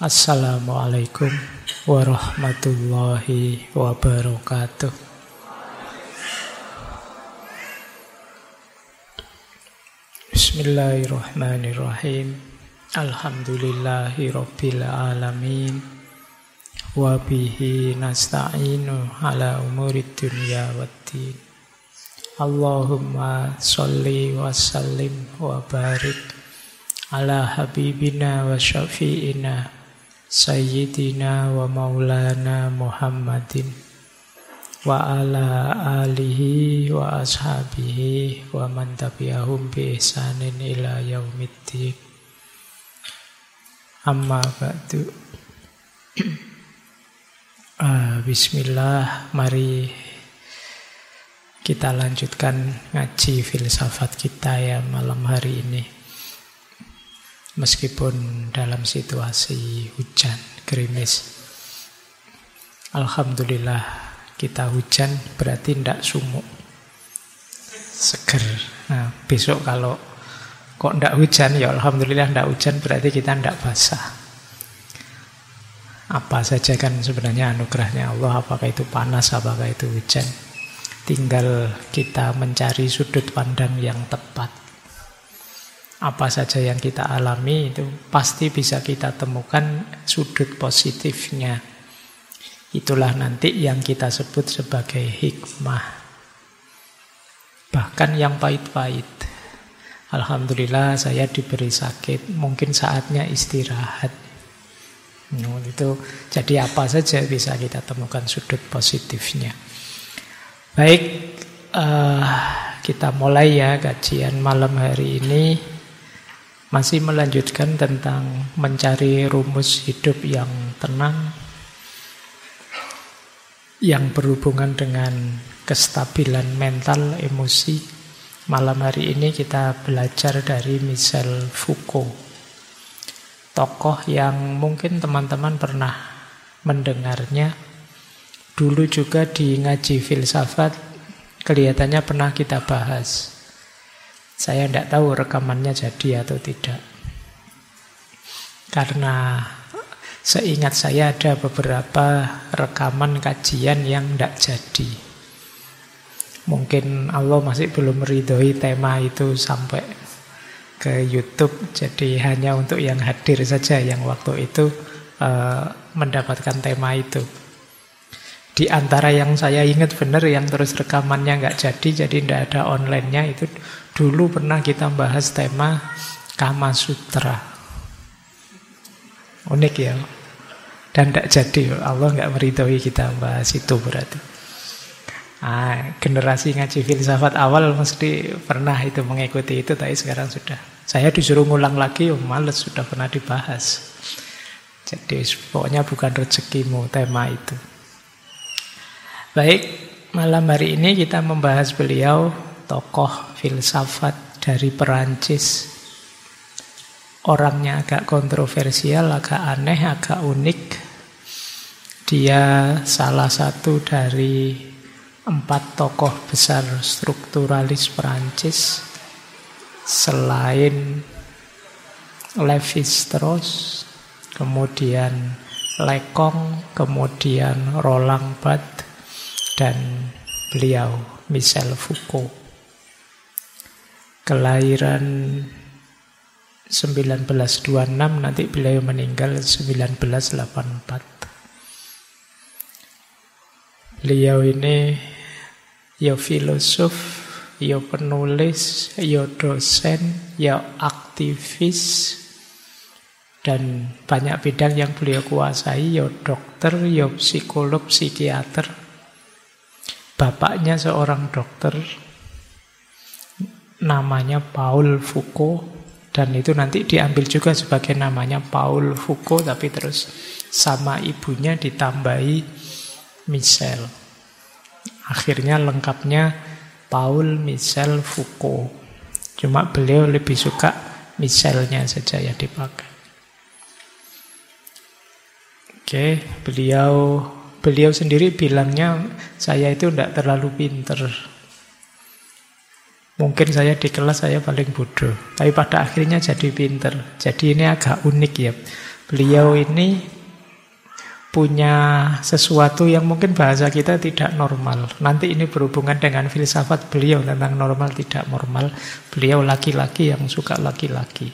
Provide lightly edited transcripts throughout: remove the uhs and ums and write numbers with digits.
Assalamualaikum warahmatullahi wabarakatuh. Bismillahirrahmanirrahim. Alhamdulillahi rabbil alamin. Wa bihi nasta'inu ala umurid dunya waddin. Allahumma sholli wa sallim wa barik ala habibina wa syafi'ina Sayyidina wa maulana Muhammadin wa ala alihi wa ashabihi wa man tabi'ahum bi ihsanin ila yaumiddin. Amma ba'du. Bismillah, mari kita lanjutkan ngaji filsafat kita ya malam hari ini. Meskipun dalam situasi hujan, gerimis. Alhamdulillah kita hujan berarti tidak sumuk, seger. Nah, besok kalau kok tidak hujan, ya Alhamdulillah tidak hujan berarti kita tidak basah. Apa saja kan sebenarnya anugerahnya Allah, apakah itu panas, apakah itu hujan. Tinggal kita mencari sudut pandang yang tepat. Apa saja yang kita alami itu pasti bisa kita temukan sudut positifnya. Itulah nanti yang kita sebut sebagai hikmah. Bahkan yang pahit-pahit. Alhamdulillah saya diberi sakit, mungkin saatnya istirahat. Itu jadi apa saja bisa kita temukan sudut positifnya. Baik, kita mulai ya kajian malam hari ini. Masih melanjutkan tentang mencari rumus hidup yang tenang, yang berhubungan dengan kestabilan mental, emosi. Malam hari ini kita belajar dari Michel Foucault, tokoh yang mungkin teman-teman pernah mendengarnya. Dulu juga di ngaji filsafat kelihatannya pernah kita bahas. Saya tidak tahu rekamannya jadi atau tidak. Karena seingat saya ada beberapa rekaman kajian yang tidak jadi. Mungkin Allah masih belum meridhoi tema itu sampai ke YouTube. Jadi hanya untuk yang hadir saja yang waktu itu mendapatkan tema itu. Di antara yang saya ingat benar yang terus rekamannya nggak jadi tidak ada online-nya itu. Dulu pernah kita bahas tema Kama Sutra. Unik ya. Dan tidak jadi. Allah nggak meridhoi kita bahas itu berarti. Generasi ngaji filsafat awal mesti pernah itu mengikuti itu. Tapi sekarang sudah. Saya disuruh ngulang lagi. Males, sudah pernah dibahas. Jadi pokoknya bukan rezekimu tema itu. Baik, malam hari ini kita membahas beliau, tokoh filsafat dari Perancis. Orangnya agak kontroversial, agak aneh, agak unik. Dia salah satu dari 4 tokoh besar strukturalis Perancis. Selain Lévi-Strauss, kemudian Lacan, kemudian Roland Barthes, dan beliau Michel Foucault. Kelahiran 1926, nanti beliau meninggal 1984. Beliau ini ya filosof, ya penulis, ya dosen, ya aktivis, dan banyak bidang yang beliau kuasai, ya dokter, ya psikolog, psikiater. Bapaknya seorang dokter, namanya Paul Foucault, dan itu nanti diambil juga sebagai namanya Paul Foucault, tapi terus sama ibunya ditambahi Michel. Akhirnya lengkapnya Paul Michel Foucault. Cuma beliau lebih suka Michelnya saja ya dipakai. Oke, beliau sendiri bilangnya saya itu tidak terlalu pinter. Mungkin saya di kelas saya paling bodoh, tapi pada akhirnya jadi pinter. Jadi ini agak unik ya. Beliau ini punya sesuatu yang mungkin bahasa kita tidak normal. Nanti ini berhubungan dengan filsafat beliau tentang normal tidak normal. Beliau laki-laki yang suka laki-laki.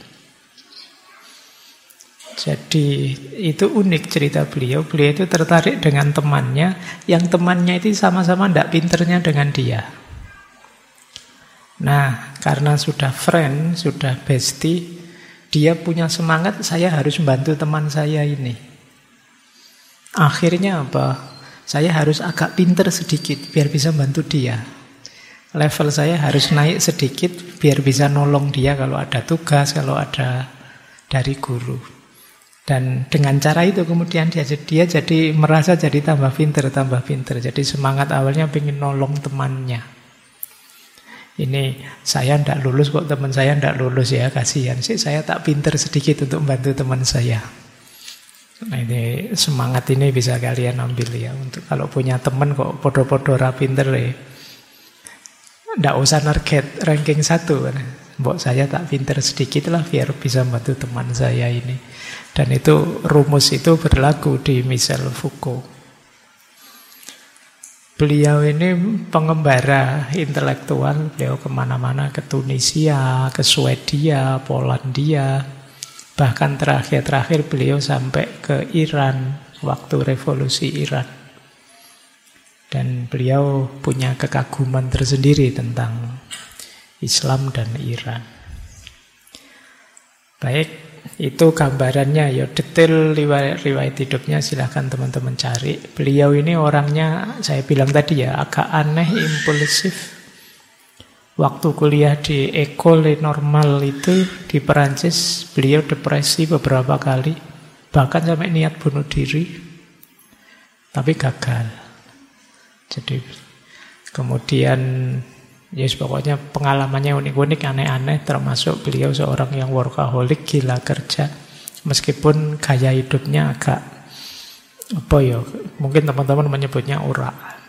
Jadi itu unik cerita beliau. Beliau itu tertarik dengan temannya, yang temannya itu sama-sama tidak pinternya dengan dia. Nah, karena sudah friend, sudah bestie, dia punya semangat, saya harus membantu teman saya ini. Akhirnya apa? Saya harus agak pinter sedikit biar bisa bantu dia. Level saya harus naik sedikit biar bisa nolong dia kalau ada tugas, kalau ada dari guru. Dan dengan cara itu kemudian dia jadi merasa jadi tambah pinter. Jadi semangat awalnya pengen nolong temannya. Ini saya tidak lulus kok, teman saya tidak lulus ya, kasihan sih, saya tak pinter sedikit untuk membantu teman saya. Nah, ini semangat ini bisa kalian ambil ya, untuk kalau punya teman kok podo-podo ra pinter ya. Tidak usah target ranking 1. Mbok saya tak pinter sedikit lah biar bisa membantu teman saya ini. Dan itu rumus itu berlaku di Michel Foucault. Beliau ini pengembara intelektual. Beliau kemana-mana, ke Tunisia, ke Swedia, Polandia. Bahkan terakhir beliau sampai ke Iran waktu revolusi Iran. Dan beliau punya kekaguman tersendiri tentang Islam dan Iran. Baik, itu gambarannya ya, detail riwayat hidupnya silahkan teman-teman cari. Beliau ini orangnya, saya bilang tadi ya, agak aneh, impulsif. Waktu kuliah di École Normale itu di Perancis, beliau depresi beberapa kali, bahkan sampai niat bunuh diri, tapi gagal. Jadi kemudian pokoknya pengalamannya unik-unik, aneh-aneh, termasuk beliau seorang yang workaholic, gila kerja. Meskipun gaya hidupnya agak mungkin teman-teman menyebutnya uraan.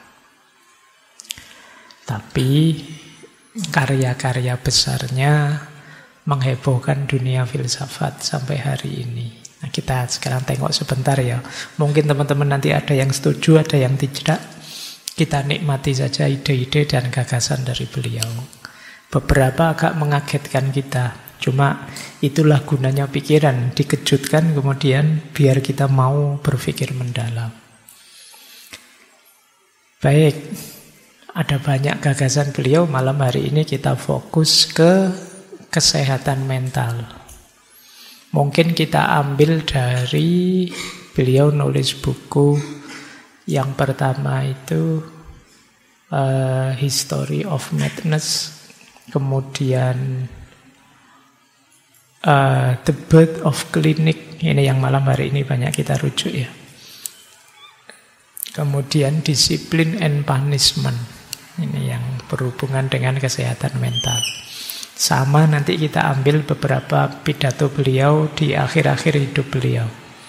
Tapi karya-karya besarnya menghebohkan dunia filsafat sampai hari ini. Nah, kita sekarang tengok sebentar ya. Mungkin teman-teman nanti ada yang setuju, ada yang tidak. Kita nikmati saja ide-ide dan gagasan dari beliau. Beberapa agak mengagetkan kita. Cuma itulah gunanya pikiran, dikejutkan kemudian biar kita mau berpikir mendalam. Baik, ada banyak gagasan beliau. Malam hari ini kita fokus ke kesehatan mental. Mungkin kita ambil dari beliau nulis buku. Yang pertama itu History of Madness, kemudian The Birth of Clinic, ini yang malam hari ini banyak kita rujuk ya. Kemudian Discipline and Punishment, ini yang berhubungan dengan kesehatan mental. Sama nanti kita ambil beberapa pidato beliau di akhir-akhir hidup beliau.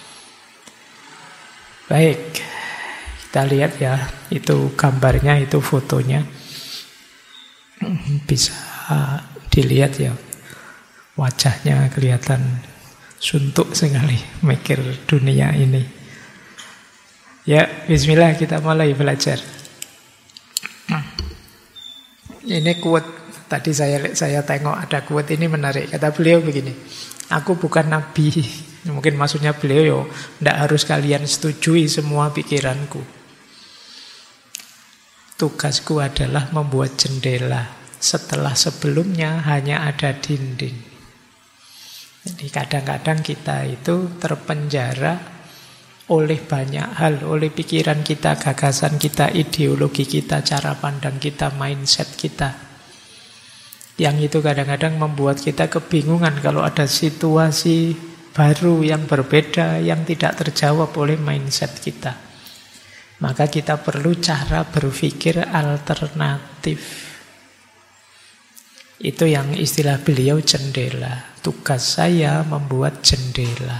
Baik, kita lihat ya, itu gambarnya, itu fotonya. Bisa dilihat ya, wajahnya kelihatan suntuk sekali mikir dunia ini. Ya, bismillah, kita mulai belajar. Ini quote, tadi saya tengok ada quote ini menarik. Kata beliau begini, aku bukan nabi. Mungkin maksudnya beliau tidak harus kalian setujui semua pikiranku. Tugasku adalah membuat jendela setelah sebelumnya hanya ada dinding. Jadi kadang-kadang kita itu terpenjara oleh banyak hal, oleh pikiran kita, gagasan kita, ideologi kita, cara pandang kita, mindset kita. Yang itu kadang-kadang membuat kita kebingungan kalau ada situasi baru yang berbeda, yang tidak terjawab oleh mindset kita. Maka kita perlu cara berpikir alternatif. Itu yang istilah beliau jendela. Tugas saya membuat jendela.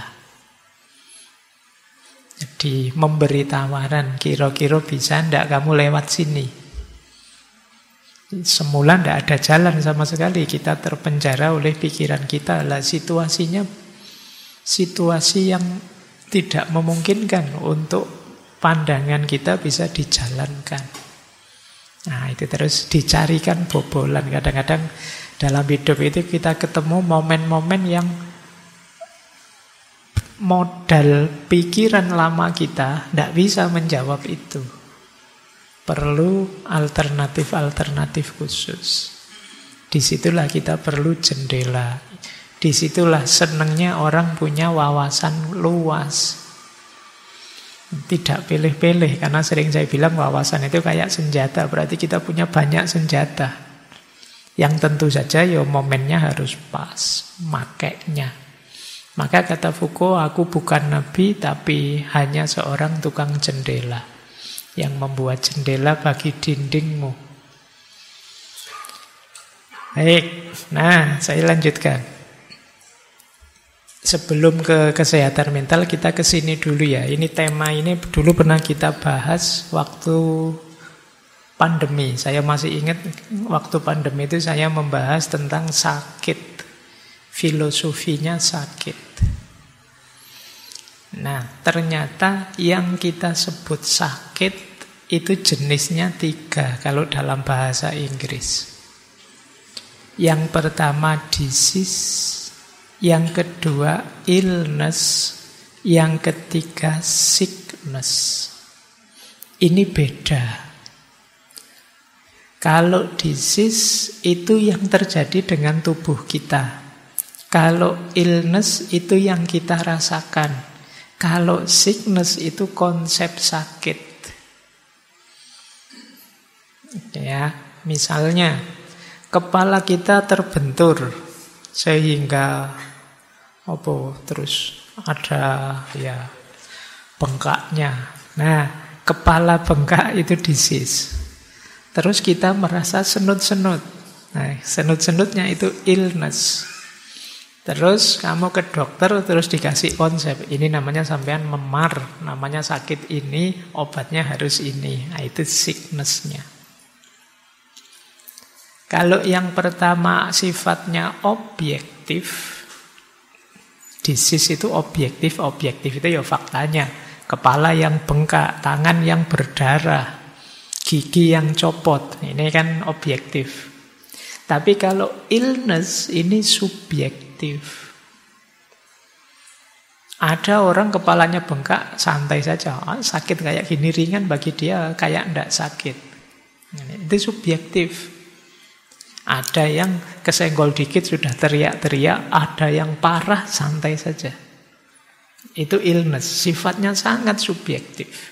Jadi memberi tawaran, kira-kira bisa enggak kamu lewat sini. Semula enggak ada jalan sama sekali. Kita terpenjara oleh pikiran kita. Lah situasinya situasi yang tidak memungkinkan untuk pandangan kita bisa dijalankan. Nah, itu terus dicarikan bobolan. Kadang-kadang dalam hidup itu kita ketemu momen-momen yang modal pikiran lama kita tidak bisa menjawab itu. Perlu alternatif-alternatif khusus. Disitulah kita perlu jendela. Disitulah senangnya orang punya wawasan luas. Tidak pilih-pilih, karena sering saya bilang wawasan itu kayak senjata. Berarti kita punya banyak senjata. Yang tentu saja ya momennya harus pas, makainya. Maka kata Foucault, aku bukan nabi tapi hanya seorang tukang jendela yang membuat jendela bagi dindingmu. Baik, nah saya lanjutkan. Sebelum ke kesehatan mental, kita ke sini dulu ya. Ini tema ini dulu pernah kita bahas waktu pandemi. Saya masih ingat waktu pandemi itu saya membahas tentang sakit. Filosofinya sakit. Nah, ternyata yang kita sebut sakit itu jenisnya 3 kalau dalam bahasa Inggris. Yang pertama disease, yang kedua illness, yang ketiga sickness. Ini beda. Kalau disease itu yang terjadi dengan tubuh kita. Kalau illness itu yang kita rasakan. Kalau sickness itu konsep sakit. Ya, misalnya kepala kita terbentur sehingga terus ada ya bengkaknya. Nah, kepala bengkak itu disease. Terus kita merasa senut-senut. Nah, senut-senutnya itu illness. Terus kamu ke dokter terus dikasih konsep. Ini namanya sampean memar, namanya sakit ini, obatnya harus ini. Nah, itu sickness-nya. Kalau yang pertama sifatnya objektif, disease itu objektif. Objektif itu ya faktanya. Kepala yang bengkak, tangan yang berdarah, gigi yang copot. Ini kan objektif. Tapi kalau illness ini subjektif. Ada orang kepalanya bengkak, santai saja. Sakit kayak gini ringan, bagi dia kayak enggak sakit. Itu subjektif. Ada yang kesenggol dikit sudah teriak-teriak, ada yang parah santai saja. Itu illness, sifatnya sangat subjektif.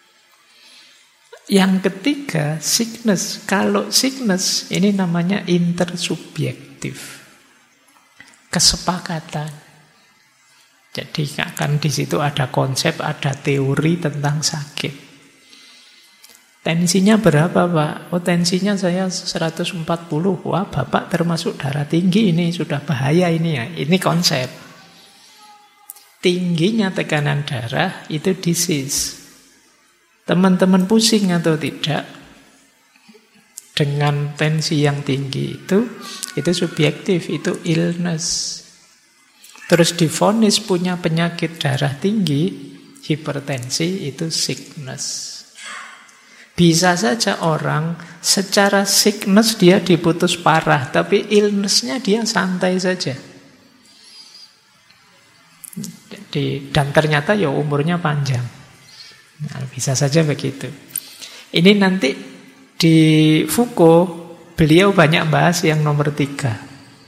Yang ketiga, sickness. Kalau sickness ini namanya intersubjektif. Kesepakatan. Jadi akan di situ ada konsep, ada teori tentang sakit. Tensinya berapa, Pak? Oh, tensinya saya 140. Wah, Bapak termasuk darah tinggi ini, sudah bahaya ini ya. Ini konsep. Tingginya tekanan darah itu disease. Teman-teman pusing atau tidak dengan tensi yang tinggi itu subjektif, itu illness. Terus divonis punya penyakit darah tinggi, hipertensi, itu sickness. Bisa saja orang secara sickness dia diputus parah, tapi illness-nya dia santai saja. Dan ternyata ya umurnya panjang. Nah, bisa saja begitu. Ini nanti di Foucault beliau banyak bahas yang nomor 3.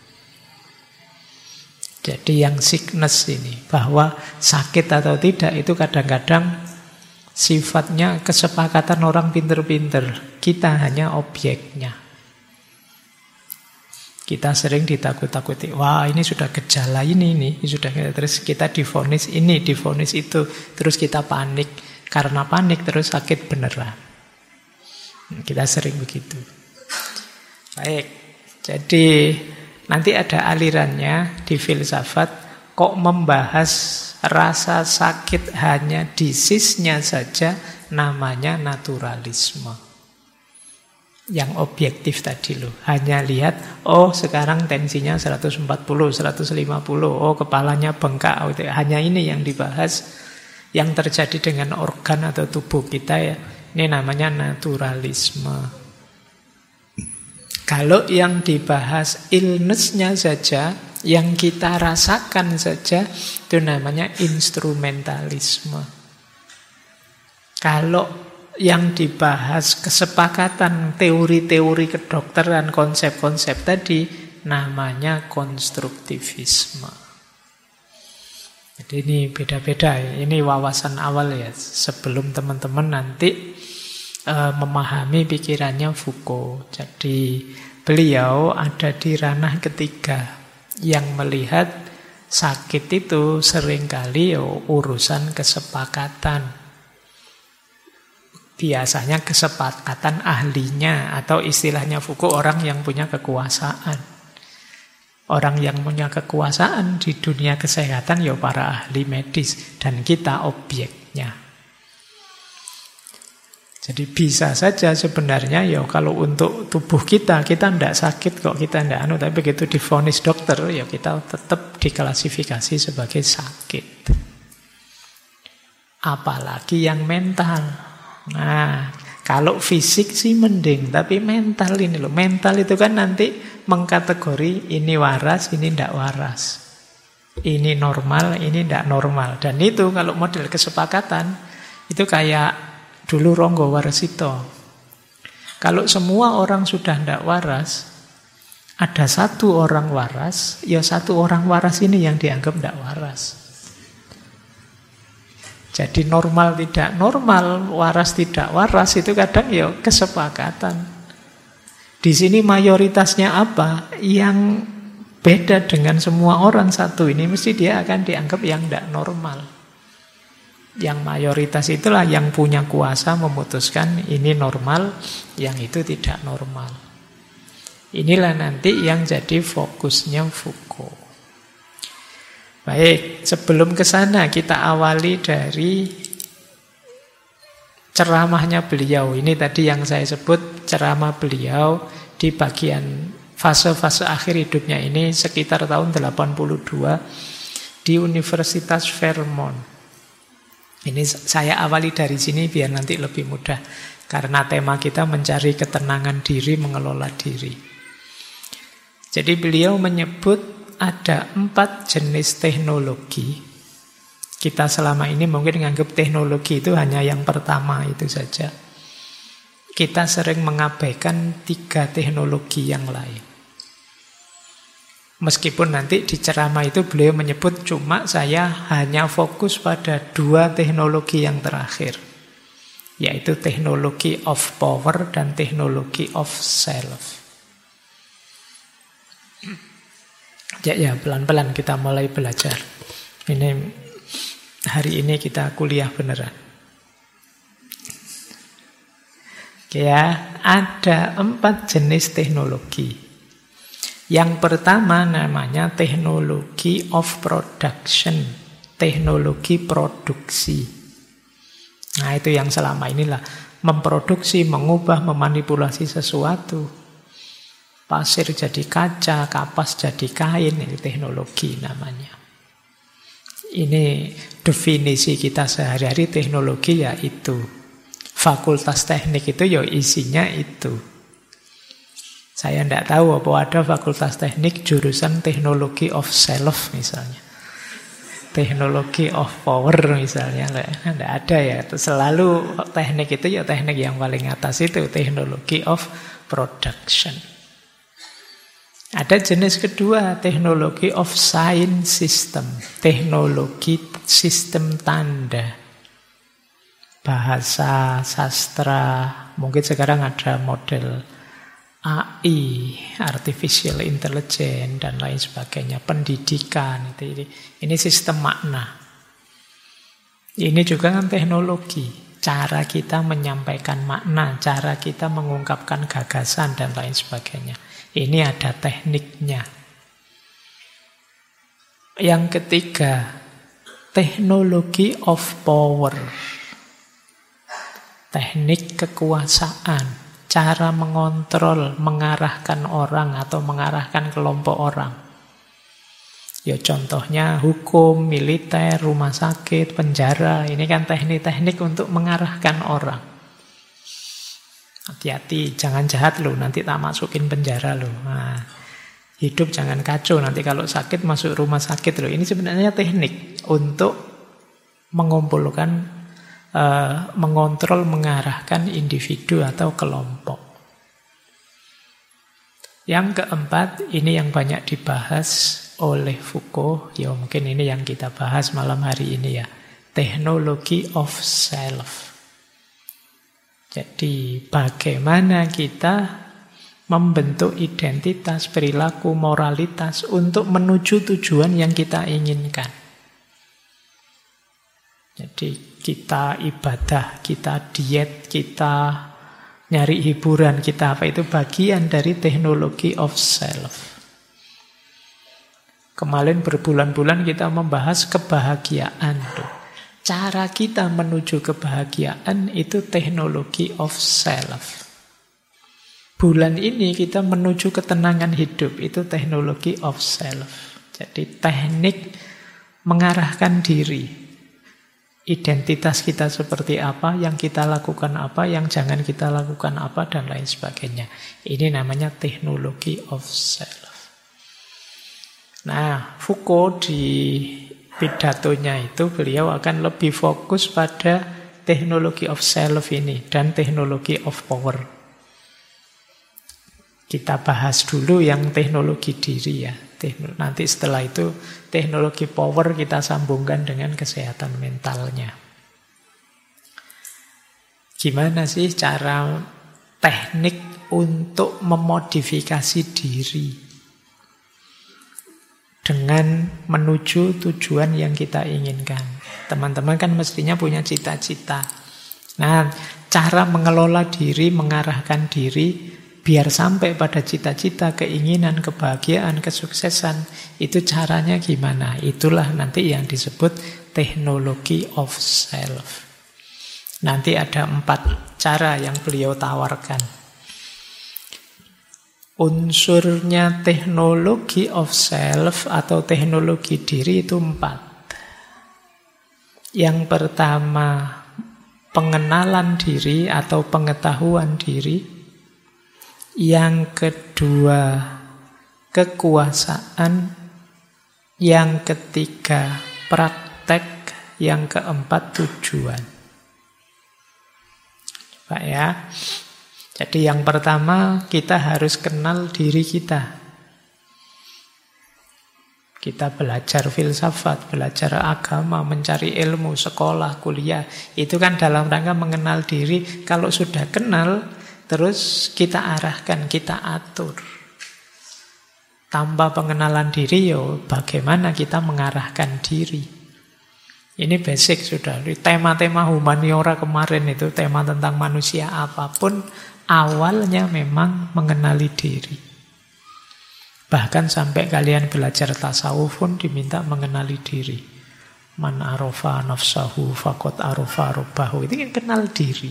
Jadi yang sickness ini, bahwa sakit atau tidak itu kadang-kadang sifatnya kesepakatan orang pinter-pinter. Kita hanya objeknya. Kita sering ditakut-takuti. Wah, ini sudah gejala ini sudah, terus kita divonis ini, divonis itu, terus kita panik. Karena panik terus sakit beneran. Kita sering begitu. Baik, jadi nanti ada alirannya di filsafat. Kok membahas rasa sakit hanya disease-nya saja, namanya naturalisme. Yang objektif tadi loh. Hanya lihat, oh sekarang tensinya 140, 150, oh kepalanya bengkak. Hanya ini yang dibahas. yang terjadi dengan organ atau tubuh kita ya. Ini namanya naturalisme. Kalau yang dibahas illness-nya saja, yang kita rasakan saja, itu namanya instrumentalisme. Kalau yang dibahas kesepakatan teori-teori kedokteran, konsep-konsep tadi, namanya konstruktivisme. Jadi ini beda-beda, ini wawasan awal ya, sebelum teman-teman nanti memahami pikirannya Foucault. Jadi beliau ada di ranah ketiga yang melihat sakit itu seringkali urusan kesepakatan. Biasanya kesepakatan ahlinya atau istilahnya Foucault orang yang punya kekuasaan. Orang yang punya kekuasaan di dunia kesehatan ya para ahli medis dan kita objeknya. Jadi bisa saja sebenarnya ya kalau untuk tubuh kita tidak sakit kok, kita tidak tapi begitu divonis dokter ya kita tetap diklasifikasi sebagai sakit. Apalagi yang mental. Nah, kalau fisik sih mending, tapi mental ini loh. Mental itu kan nanti mengkategori ini waras, ini tidak waras. Ini normal, ini tidak normal. Dan itu kalau model kesepakatan itu kayak dulu Ronggo Warsito. Kalau semua orang sudah tidak waras, ada satu orang waras, ya satu orang waras ini yang dianggap tidak waras. Jadi normal tidak normal, waras tidak waras, itu kadang ya kesepakatan. Di sini mayoritasnya apa? Yang beda dengan semua orang satu ini, mesti dia akan dianggap yang tidak normal. Yang mayoritas itulah yang punya kuasa memutuskan ini normal, yang itu tidak normal. Inilah nanti yang jadi fokusnya Foucault. Baik, sebelum ke sana kita awali dari ceramahnya beliau. Ini tadi yang saya sebut ceramah beliau di bagian fase-fase akhir hidupnya ini sekitar tahun 82 di Universitas Vermont. Ini saya awali dari sini biar nanti lebih mudah. Karena tema kita mencari ketenangan diri, mengelola diri. Jadi beliau menyebut ada 4 jenis teknologi. Kita selama ini mungkin menganggap teknologi itu hanya yang pertama itu saja. Kita sering mengabaikan 3 teknologi yang lain. Meskipun nanti di ceramah itu beliau menyebut cuma saya hanya fokus pada 2 teknologi yang terakhir. Yaitu teknologi of power dan teknologi of self. Ya pelan-pelan kita mulai belajar. Ini hari ini kita kuliah beneran. Ya, ada 4 jenis teknologi. Yang pertama namanya teknologi of production, teknologi produksi. Nah itu yang selama inilah memproduksi, mengubah, memanipulasi sesuatu. Pasir jadi kaca, kapas jadi kain, itu teknologi namanya. Ini definisi kita sehari-hari teknologi ya itu. Fakultas teknik itu ya isinya itu. Saya tidak tahu apa ada fakultas teknik jurusan teknologi of self misalnya. Teknologi of power misalnya. Tidak ada ya. Selalu teknik itu ya teknik yang paling atas itu. Teknologi of production. Ada jenis kedua, teknologi of sign system. Teknologi sistem tanda. Bahasa, sastra. Mungkin sekarang ada model AI, artificial intelligence dan lain sebagainya, pendidikan ini sistem makna. Ini juga kan teknologi, cara kita menyampaikan makna, cara kita mengungkapkan gagasan dan lain sebagainya. Ini ada tekniknya. Yang ketiga, teknologi of power. Teknik kekuasaan. Cara mengontrol, mengarahkan orang atau mengarahkan kelompok orang. Ya contohnya hukum, militer, rumah sakit, penjara. Ini kan teknik-teknik untuk mengarahkan orang. Hati-hati, jangan jahat loh, nanti tak masukin penjara loh. Nah, hidup jangan kacau, nanti kalau sakit masuk rumah sakit loh. Ini sebenarnya teknik untuk mengumpulkan, mengontrol, mengarahkan individu atau kelompok. Yang keempat, ini yang banyak dibahas oleh Foucault, ya mungkin ini yang kita bahas malam hari ini ya, teknologi of self. Jadi bagaimana kita membentuk identitas, perilaku, moralitas untuk menuju tujuan yang kita inginkan. Jadi kita ibadah, kita diet, kita nyari hiburan, kita apa, itu bagian dari teknologi of self. Kemarin berbulan-bulan kita membahas kebahagiaan. Cara kita menuju kebahagiaan itu teknologi of self. Bulan ini kita menuju ketenangan hidup, itu teknologi of self. Jadi teknik mengarahkan diri. Identitas kita seperti apa, yang kita lakukan apa, yang jangan kita lakukan apa, dan lain sebagainya. Ini namanya teknologi of self. Nah, Foucault di pidatonya itu beliau akan lebih fokus pada teknologi of self ini dan teknologi of power. Kita bahas dulu yang teknologi diri ya. Nanti setelah itu teknologi power kita sambungkan dengan kesehatan mentalnya. Gimana sih cara teknik untuk memodifikasi diri dengan menuju tujuan yang kita inginkan? Teman-teman kan mestinya punya cita-cita. Nah, cara mengelola diri, mengarahkan diri biar sampai pada cita-cita, keinginan, kebahagiaan, kesuksesan, itu caranya gimana? Itulah nanti yang disebut teknologi of self. Nanti ada 4 cara yang beliau tawarkan. Unsurnya teknologi of self atau teknologi diri itu 4. Yang pertama, pengenalan diri atau pengetahuan diri. Yang kedua, kekuasaan. Yang ketiga, praktek. Yang keempat, tujuan. Pak ya. Jadi yang pertama, kita harus kenal diri kita. Kita belajar filsafat, belajar agama, mencari ilmu, sekolah, kuliah. Itu kan dalam rangka mengenal diri. Kalau sudah kenal, terus kita arahkan, kita atur. Tanpa pengenalan diri, bagaimana kita mengarahkan diri. Ini basic sudah. Tema-tema humaniora kemarin itu, tema tentang manusia apapun, awalnya memang mengenali diri. Bahkan sampai kalian belajar tasawuf pun diminta mengenali diri. Man arofa nafsahu faqad arofa rabbahu. Itu kan kenal diri.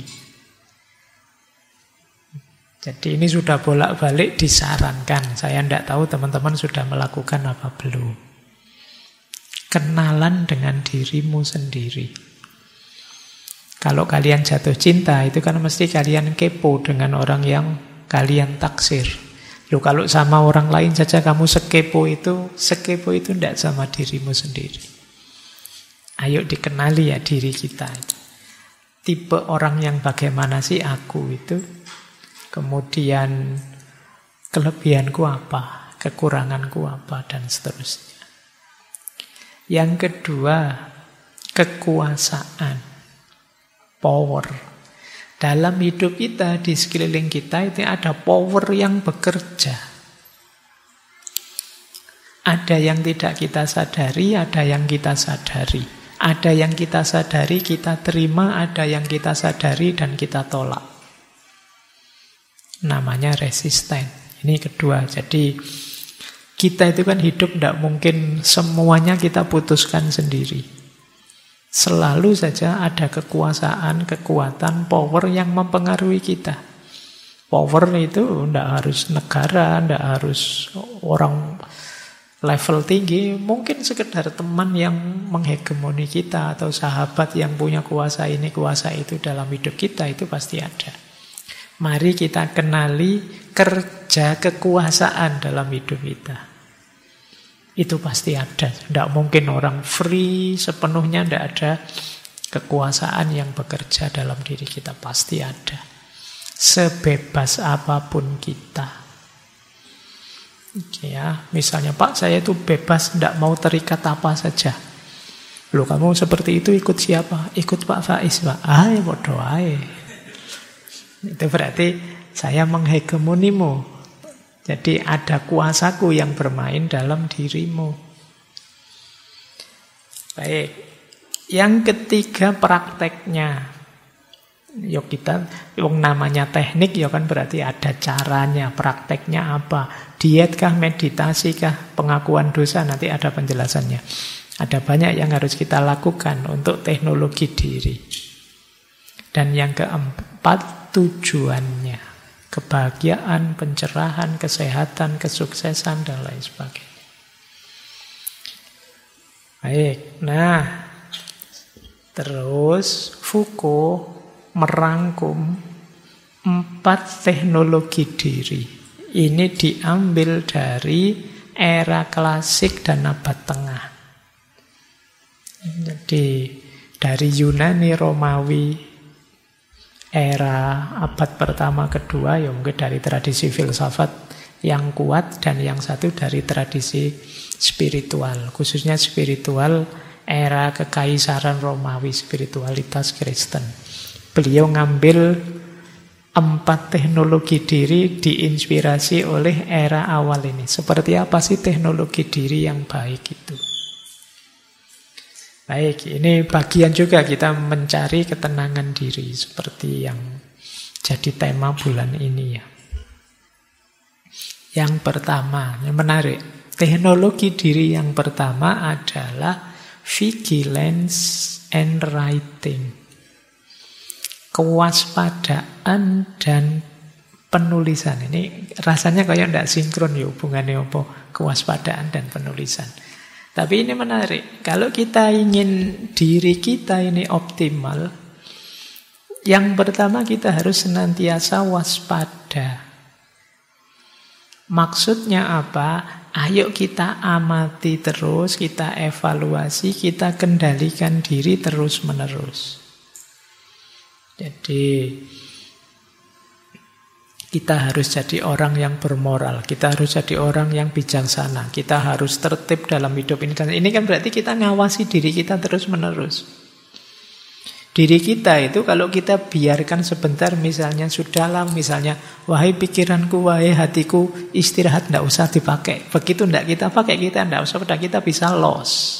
Jadi ini sudah bolak-balik disarankan. Saya tidak tahu teman-teman sudah melakukan apa belum. Kenalan dengan dirimu sendiri. Kalau kalian jatuh cinta, itu kan mesti kalian kepo dengan orang yang kalian taksir. Loh, kalau sama orang lain saja kamu sekepo itu tidak sama dirimu sendiri. Ayo dikenali ya diri kita. Tipe orang yang bagaimana sih aku itu? Kemudian kelebihanku apa? Kekuranganku apa? Dan seterusnya. Yang kedua, kekuasaan. Power. Dalam hidup kita, di sekeliling kita itu ada power yang bekerja. Ada yang tidak kita sadari, ada yang kita sadari. Ada yang kita sadari, kita terima, ada yang kita sadari dan kita tolak. Namanya resisten. Ini kedua. Jadi kita itu kan hidup tidak mungkin semuanya kita putuskan sendiri. Selalu saja ada kekuasaan, kekuatan, power yang mempengaruhi kita. Power itu tidak harus negara, tidak harus orang Level tinggi mungkin sekedar teman yang menghegemoni kita atau sahabat yang punya kuasa ini, kuasa itu dalam hidup kita, itu pasti ada. Mari kita kenali kerja kekuasaan dalam hidup kita. Itu pasti ada. Tidak mungkin orang free sepenuhnya, tidak ada. Kekuasaan yang bekerja dalam diri kita pasti ada. Sebebas apapun kita. Ya, misalnya, Pak, saya itu bebas, tidak mau terikat apa saja. Loh, kamu seperti itu ikut siapa? Ikut Pak Faiz, Pak. Ya bodoh ae. Itu berarti saya menghegemonimu. Jadi ada kuasaku yang bermain dalam dirimu. Baik. Yang ketiga prakteknya. Yo kita, yang namanya teknik ya kan berarti ada caranya, prakteknya apa? Diet kah, meditasi kah, pengakuan dosa, nanti ada penjelasannya. Ada banyak yang harus kita lakukan untuk teknologi diri. Dan yang keempat, tujuannya. Kebahagiaan, pencerahan, kesehatan, kesuksesan, dan lain sebagainya. Baik, nah terus Foucault merangkum 4 teknologi diri. Ini diambil dari era klasik dan abad tengah. Jadi dari Yunani, Romawi, era abad pertama, kedua, ya mungkin dari tradisi filsafat yang kuat, dan yang satu dari tradisi spiritual, khususnya spiritual era kekaisaran Romawi, spiritualitas Kristen. Beliau ngambil 4 teknologi diri diinspirasi oleh era awal ini. Seperti apa sih teknologi diri yang baik itu? Baik, ini bagian juga kita mencari ketenangan diri seperti yang jadi tema bulan ini ya. Yang pertama, yang menarik, teknologi diri yang pertama adalah vigilance and writing. Kewaspadaan dan penulisan. Ini rasanya kayak tidak sinkron ya hubungannya apa kewaspadaan dan penulisan. Tapi ini menarik. Kalau kita ingin diri kita ini optimal, yang pertama kita harus senantiasa waspada. Maksudnya apa? Ayo kita amati terus, kita evaluasi, kita kendalikan diri terus-menerus. Jadi kita harus jadi orang yang bermoral, kita harus jadi orang yang bijaksana, kita harus tertib dalam hidup ini. Dan ini kan berarti kita ngawasi diri kita terus-menerus. Diri kita itu kalau kita biarkan sebentar, misalnya sudahlah, misalnya wahai pikiranku, wahai hatiku, istirahat, tidak usah dipakai. Begitu tidak kita pakai, kita tidak usah, kita bisa loss.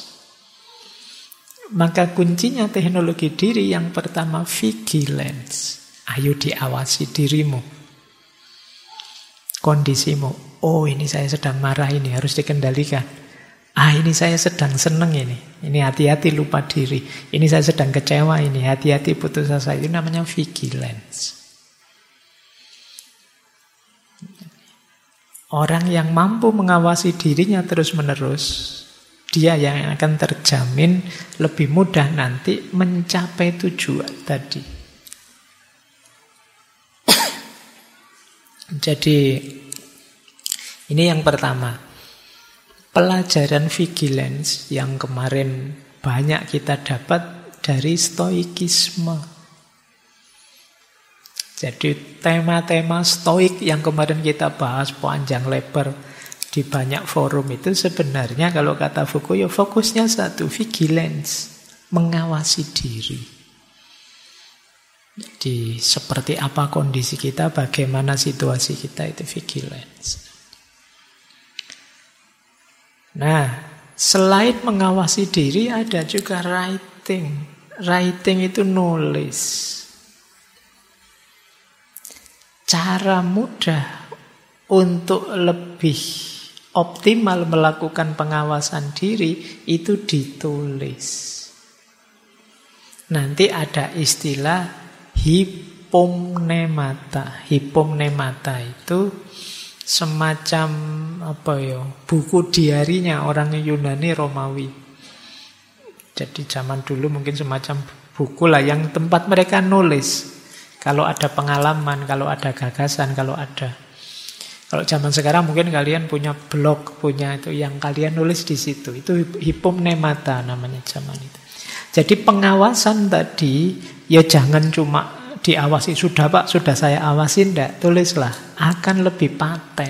Maka kuncinya teknologi diri yang pertama vigilance. Ayo diawasi dirimu, kondisimu. Oh, ini saya sedang marah, ini harus dikendalikan. Ini saya sedang senang ini hati-hati lupa diri. Ini saya sedang kecewa, ini hati-hati putus asa. Itu namanya vigilance. Orang yang mampu mengawasi dirinya terus-menerus, dia yang akan terjamin lebih mudah nanti mencapai tujuan tadi. Jadi ini yang pertama. Pelajaran vigilance yang kemarin banyak kita dapat dari stoikisme. Jadi tema-tema stoik yang kemarin kita bahas panjang lebar di banyak forum itu sebenarnya kalau kata Foucault ya fokusnya satu, vigilance, mengawasi diri. Jadi seperti apa kondisi kita, bagaimana situasi kita, itu vigilance. Nah, selain mengawasi diri ada juga writing. Writing itu nulis. Cara mudah untuk lebih optimal melakukan pengawasan diri itu ditulis. Nanti ada istilah hipomnemata. Hipomnemata itu semacam buku diarinya orang Yunani Romawi. Jadi zaman dulu mungkin semacam buku lah yang tempat mereka nulis. Kalau ada pengalaman, kalau ada gagasan, kalau zaman sekarang mungkin kalian punya blog, punya itu yang kalian nulis di situ. Itu hypomnemata namanya zaman itu. Jadi pengawasan tadi ya jangan cuma diawasi, sudah Pak, sudah saya awasin, enggak, tulislah, akan lebih paten.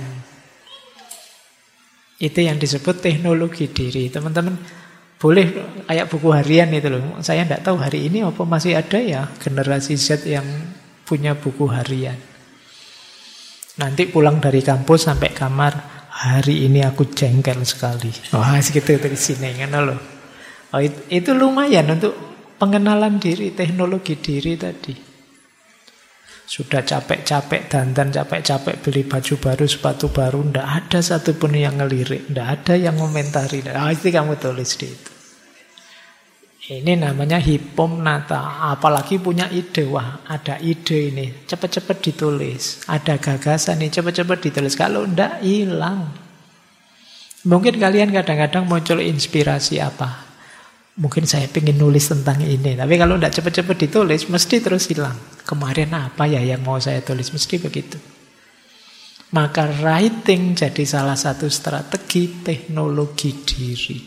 Itu yang disebut teknologi diri. Teman-teman boleh kayak buku harian itu loh. Saya enggak tahu hari ini apa masih ada ya generasi Z yang punya buku harian. Nanti pulang dari kampus sampai kamar, hari ini aku jengkel sekali. Wah, segitu dari sini kan loh. Oh, itu lumayan untuk pengenalan diri, teknologi diri tadi. Sudah capek-capek dandan, capek-capek beli baju baru, sepatu baru, ndak ada satupun yang ngelirik, ndak ada yang komentari. Itu kamu tulis di itu. Ini namanya hypomnata. Apalagi punya ide, wah ada ide ini, cepat-cepat ditulis. Ada gagasan nih, cepat-cepat ditulis. Kalau ndak hilang. Mungkin kalian kadang-kadang muncul inspirasi apa? Mungkin saya pengen nulis tentang ini. Tapi kalau ndak cepat-cepat ditulis, mesti terus hilang. Kemarin apa ya yang mau saya tulis? Mesti begitu. Maka writing jadi salah satu strategi teknologi diri.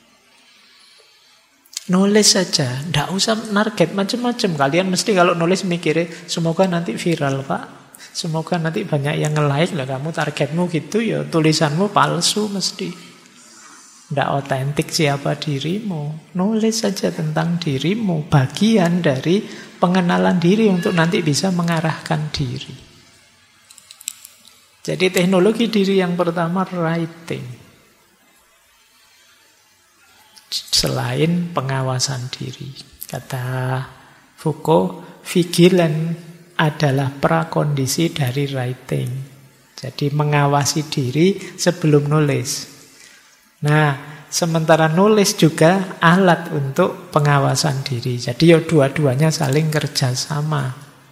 Nulis saja, ndak usah target macam-macam. Kalian mesti kalau nulis mikirnya, semoga nanti viral Pak. Semoga nanti banyak yang nge-like lah. Kamu targetmu gitu ya, tulisanmu palsu mesti. Ndak otentik siapa dirimu. Nulis saja tentang dirimu. Bagian dari pengenalan diri untuk nanti bisa mengarahkan diri. Jadi teknologi diri yang pertama writing. Selain pengawasan diri. Kata Foucault, vigilant adalah prakondisi dari writing. Jadi mengawasi diri sebelum nulis. Nah, sementara nulis juga alat untuk pengawasan diri. Jadi ya dua-duanya saling kerjasama.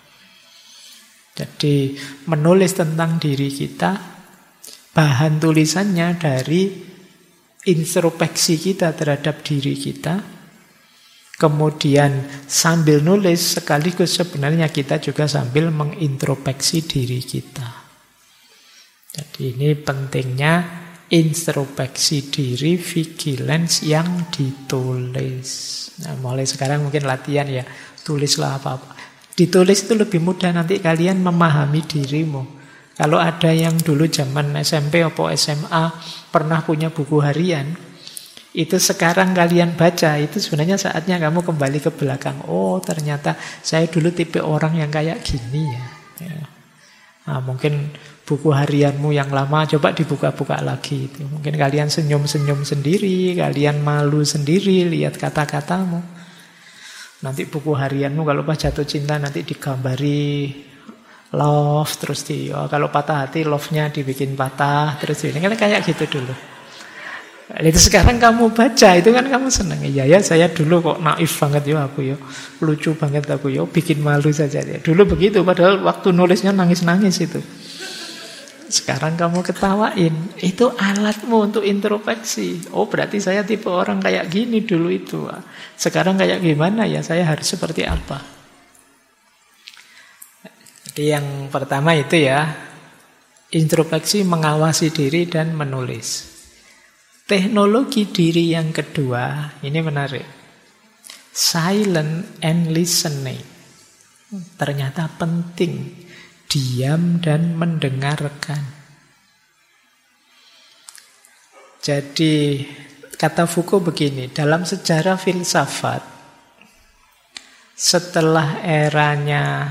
Jadi menulis tentang diri kita, bahan tulisannya dari introspeksi kita terhadap diri kita. Kemudian sambil nulis sekaligus sebenarnya kita juga sambil mengintrospeksi diri kita. Jadi ini pentingnya introspeksi diri, vigilance yang ditulis. Nah, mulai sekarang mungkin latihan ya, tulislah apa-apa. Ditulis itu lebih mudah, nanti kalian memahami dirimu. Kalau ada yang dulu zaman SMP atau SMA pernah punya buku harian, itu sekarang kalian baca, itu sebenarnya saatnya kamu kembali ke belakang. Oh, ternyata saya dulu tipe orang yang kayak gini ya. Nah, mungkin buku harianmu yang lama coba dibuka-buka lagi. Mungkin kalian senyum-senyum sendiri, kalian malu sendiri lihat kata-katamu. Nanti buku harianmu kalau pas jatuh cinta nanti digambari love, terus kalau patah hati love-nya dibikin patah, terus ini kan kayak gitu dulu. Itu sekarang kamu baca, itu kan kamu senang. Iya ya, saya dulu kok naif banget ya aku ya, lucu banget aku ya, bikin malu saja ya. Dulu begitu, padahal waktu nulisnya nangis-nangis itu. Sekarang kamu ketawain, itu alatmu untuk introspeksi. Oh, berarti saya tipe orang kayak gini dulu itu. Sekarang kayak gimana ya, saya harus seperti apa? Jadi yang pertama itu ya, introspeksi, mengawasi diri dan menulis. Teknologi diri yang kedua, ini menarik. Silent and listening. Ternyata penting. Diam dan mendengarkan. Jadi kata Foucault begini, dalam sejarah filsafat, setelah eranya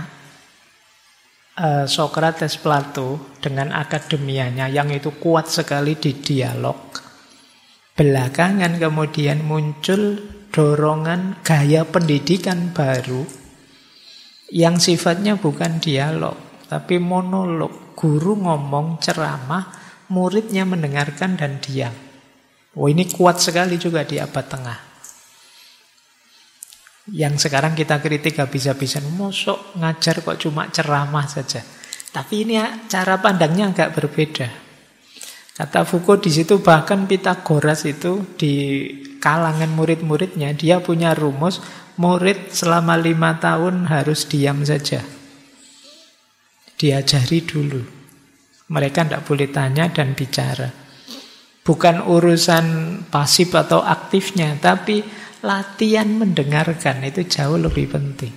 Socrates, Plato dengan akademianya yang itu kuat sekali di dialog, belakangan kemudian muncul dorongan gaya pendidikan baru yang sifatnya bukan dialog, tapi monolog. Guru ngomong, ceramah, muridnya mendengarkan dan diam. Oh, ini kuat sekali juga di abad tengah. Yang sekarang kita kritik habis-habisan, mosok ngajar kok cuma ceramah saja. Tapi ini cara pandangnya agak berbeda. Kata Foucault di situ bahkan Pythagoras itu di kalangan murid-muridnya dia punya rumus murid selama 5 tahun harus diam saja. Diajari dulu. Mereka tidak boleh tanya dan bicara. Bukan urusan pasif atau aktifnya, tapi latihan mendengarkan itu jauh lebih penting.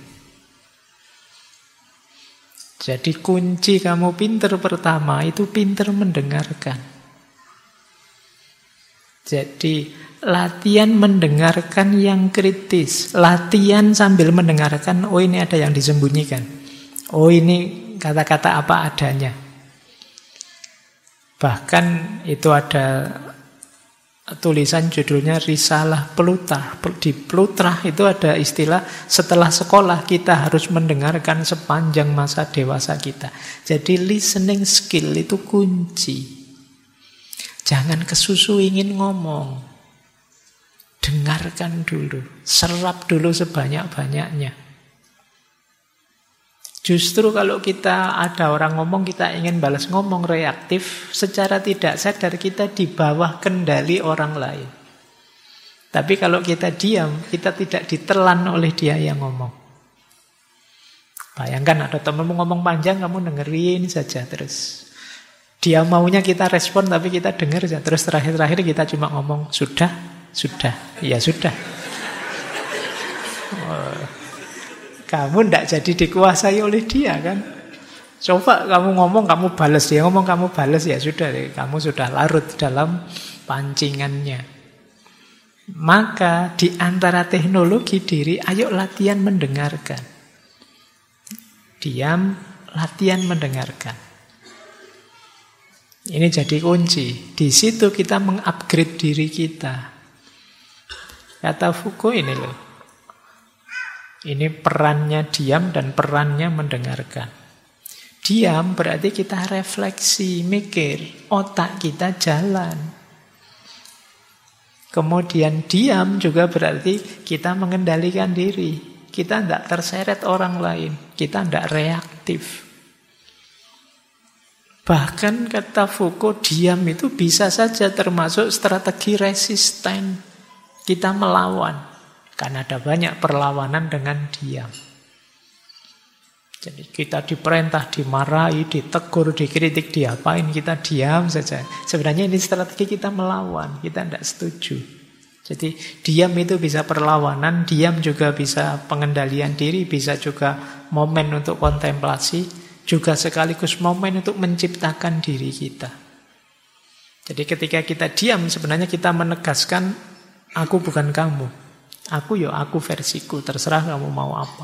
Jadi kunci kamu pinter pertama itu pinter mendengarkan. Jadi latihan mendengarkan yang kritis. Latihan sambil mendengarkan, oh ini ada yang disembunyikan. Oh ini kata-kata apa adanya. Bahkan itu ada tulisan judulnya Risalah Plutarch. Di Plutarch itu ada istilah setelah sekolah kita harus mendengarkan sepanjang masa dewasa kita. Jadi listening skill itu kunci. Jangan kesusu ingin ngomong. Dengarkan dulu. Serap dulu sebanyak-banyaknya. Justru kalau kita ada orang ngomong, kita ingin balas ngomong reaktif, secara tidak sadar kita di bawah kendali orang lain. Tapi kalau kita diam, kita tidak ditelan oleh dia yang ngomong. Bayangkan ada temanmu ngomong panjang, kamu dengerin saja terus. Dia maunya kita respon, tapi kita dengar saja. Terus terakhir-terakhir kita cuma ngomong, sudah, ya sudah. Kamu tidak jadi dikuasai oleh dia kan. Coba kamu ngomong, kamu balas. Dia ngomong, kamu balas. Ya sudah, kamu sudah larut dalam pancingannya. Maka di antara teknologi diri, ayo latihan mendengarkan. Diam, latihan mendengarkan. Ini jadi kunci. Di situ kita mengupgrade diri kita. Kata Foucault ini loh. Ini perannya diam dan perannya mendengarkan. Diam berarti kita refleksi, mikir, otak kita jalan. Kemudian diam juga berarti kita mengendalikan diri. Kita tidak terseret orang lain. Kita tidak reaktif. Bahkan kata Foucault, diam itu bisa saja termasuk strategi resisten. Kita melawan. Karena ada banyak perlawanan dengan diam. Jadi kita diperintah, dimarahi, ditegur, dikritik, diapain, kita diam saja. Sebenarnya ini strategi kita melawan, kita tidak setuju. Jadi diam itu bisa perlawanan, diam juga bisa pengendalian diri, bisa juga momen untuk kontemplasi, juga sekaligus momen untuk menciptakan diri kita. Jadi ketika kita diam, sebenarnya kita menegaskan, aku bukan kamu. Aku versiku, terserah kamu mau apa.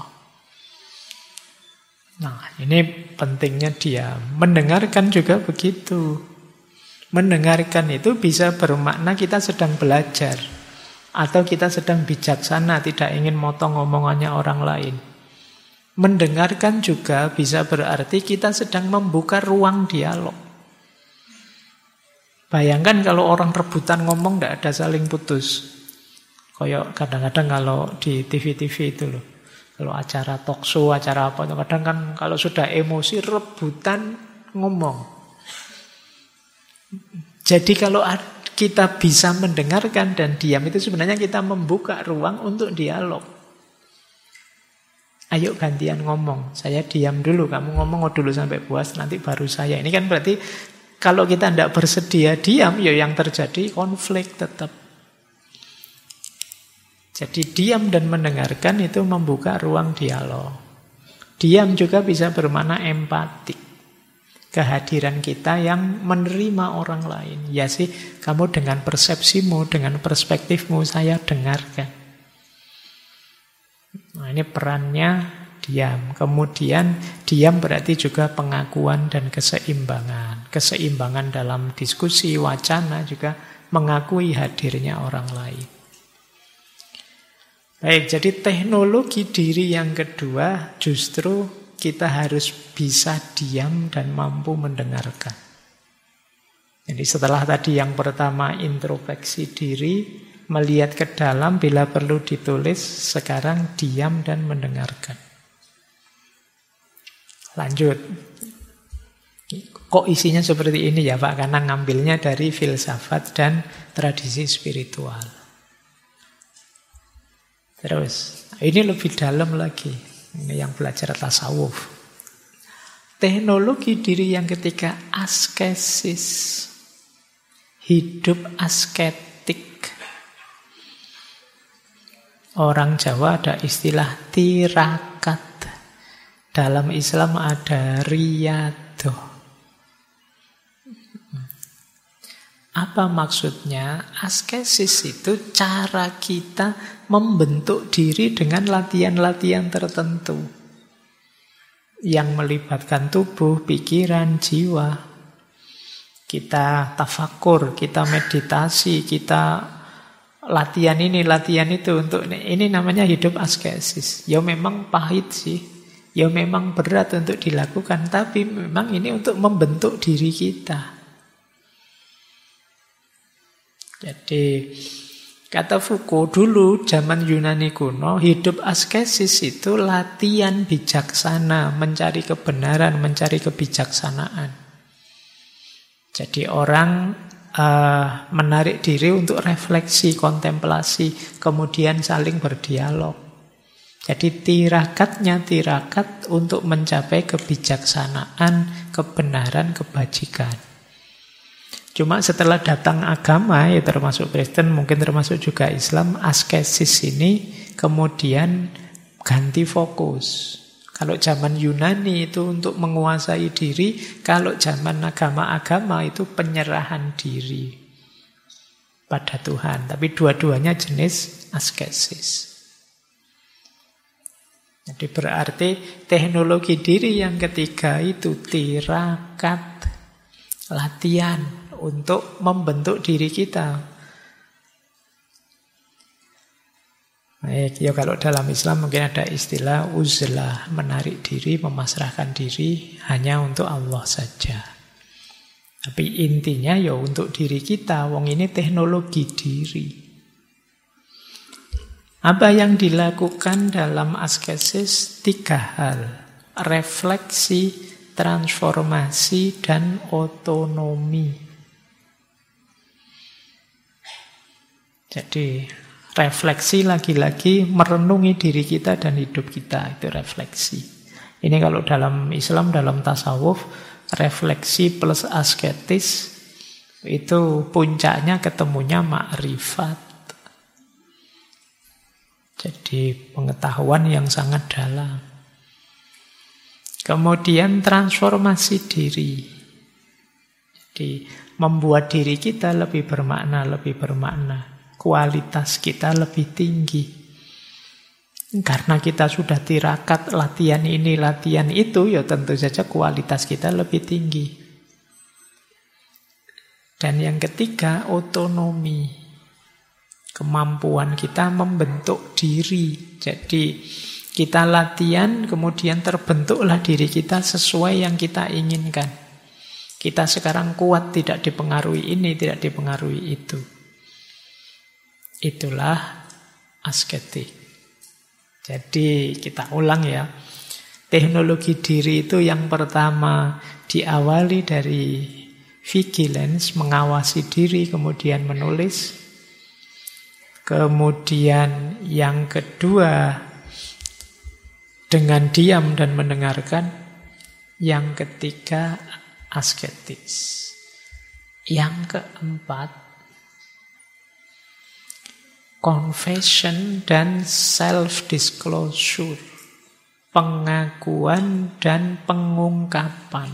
Nah, ini pentingnya diam. Mendengarkan juga begitu. Mendengarkan itu bisa bermakna kita sedang belajar. Atau kita sedang bijaksana, tidak ingin motong omongannya orang lain. Mendengarkan juga bisa berarti kita sedang membuka ruang dialog. Bayangkan kalau orang rebutan ngomong, tidak ada saling putus. Kayak kadang-kadang kalau di TV-TV itu loh, kalau acara talk show, acara apa, kadang kan kalau sudah emosi rebutan ngomong. Jadi kalau kita bisa mendengarkan dan diam itu sebenarnya kita membuka ruang untuk dialog. Ayo gantian ngomong, saya diam dulu, kamu ngomong dulu sampai puas, nanti baru saya. Ini kan berarti kalau kita tidak bersedia diam, ya yang terjadi konflik tetap. Jadi diam dan mendengarkan itu membuka ruang dialog. Diam juga bisa bermakna empati. Kehadiran kita yang menerima orang lain. Ya sih, kamu dengan persepsimu, dengan perspektifmu, saya dengarkan. Nah, ini perannya diam. Kemudian diam berarti juga pengakuan dan keseimbangan. Keseimbangan dalam diskusi, wacana juga mengakui hadirnya orang lain. Baik, jadi teknologi diri yang kedua justru kita harus bisa diam dan mampu mendengarkan. Jadi setelah tadi yang pertama introspeksi diri, melihat ke dalam bila perlu ditulis, sekarang diam dan mendengarkan. Lanjut. Kok isinya seperti ini ya Pak? Karena ngambilnya dari filsafat dan tradisi spiritual. Terus, ini lebih dalam lagi. Ini yang belajar tasawuf. Teknologi diri yang ketiga askesis. Hidup asketik. Orang Jawa ada istilah tirakat. Dalam Islam ada riyadoh. Apa maksudnya? Askesis itu cara kita membentuk diri dengan latihan-latihan tertentu yang melibatkan tubuh, pikiran, jiwa. Kita tafakur, kita meditasi, kita latihan ini, latihan itu. Untuk ini namanya hidup askesis. Ya memang pahit sih, ya memang berat untuk dilakukan, tapi memang ini untuk membentuk diri kita. Jadi kata Foucault dulu zaman Yunani kuno, hidup askesis itu latihan bijaksana, mencari kebenaran, mencari kebijaksanaan. Jadi orang menarik diri untuk refleksi, kontemplasi, kemudian saling berdialog. Jadi tirakatnya tirakat untuk mencapai kebijaksanaan, kebenaran, kebajikan. Cuma setelah datang agama, ya termasuk Kristen, mungkin termasuk juga Islam, askesis ini kemudian ganti fokus. Kalau zaman Yunani itu untuk menguasai diri, kalau zaman agama-agama itu penyerahan diri pada Tuhan. Tapi dua-duanya jenis askesis. Jadi berarti teknologi diri yang ketiga itu tirakat, latihan untuk membentuk diri kita. Baik, ya kalau dalam Islam mungkin ada istilah uzlah, menarik diri, memasrahkan diri hanya untuk Allah saja. Tapi intinya ya untuk diri kita, wong ini teknologi diri. Apa yang dilakukan dalam askesis? 3 hal. Refleksi, transformasi, dan otonomi. Jadi refleksi lagi-lagi merenungi diri kita dan hidup kita, itu refleksi. Ini kalau dalam Islam, dalam tasawuf, refleksi plus asketis itu puncaknya ketemunya makrifat. Jadi pengetahuan yang sangat dalam. Kemudian transformasi diri. Jadi membuat diri kita lebih bermakna, lebih bermakna. Kualitas kita lebih tinggi. Karena kita sudah tirakat latihan ini, latihan itu, ya tentu saja kualitas kita lebih tinggi. Dan yang ketiga, otonomi. Kemampuan kita membentuk diri. Jadi kita latihan, kemudian terbentuklah diri kita sesuai yang kita inginkan. Kita sekarang kuat, tidak dipengaruhi ini, tidak dipengaruhi itu. Itulah asketik. Jadi kita ulang ya. Teknologi diri itu yang pertama diawali dari vigilance, mengawasi diri, kemudian menulis. Kemudian yang kedua dengan diam dan mendengarkan. Yang ketiga asketis. Yang keempat confession dan self-disclosure. Pengakuan dan pengungkapan.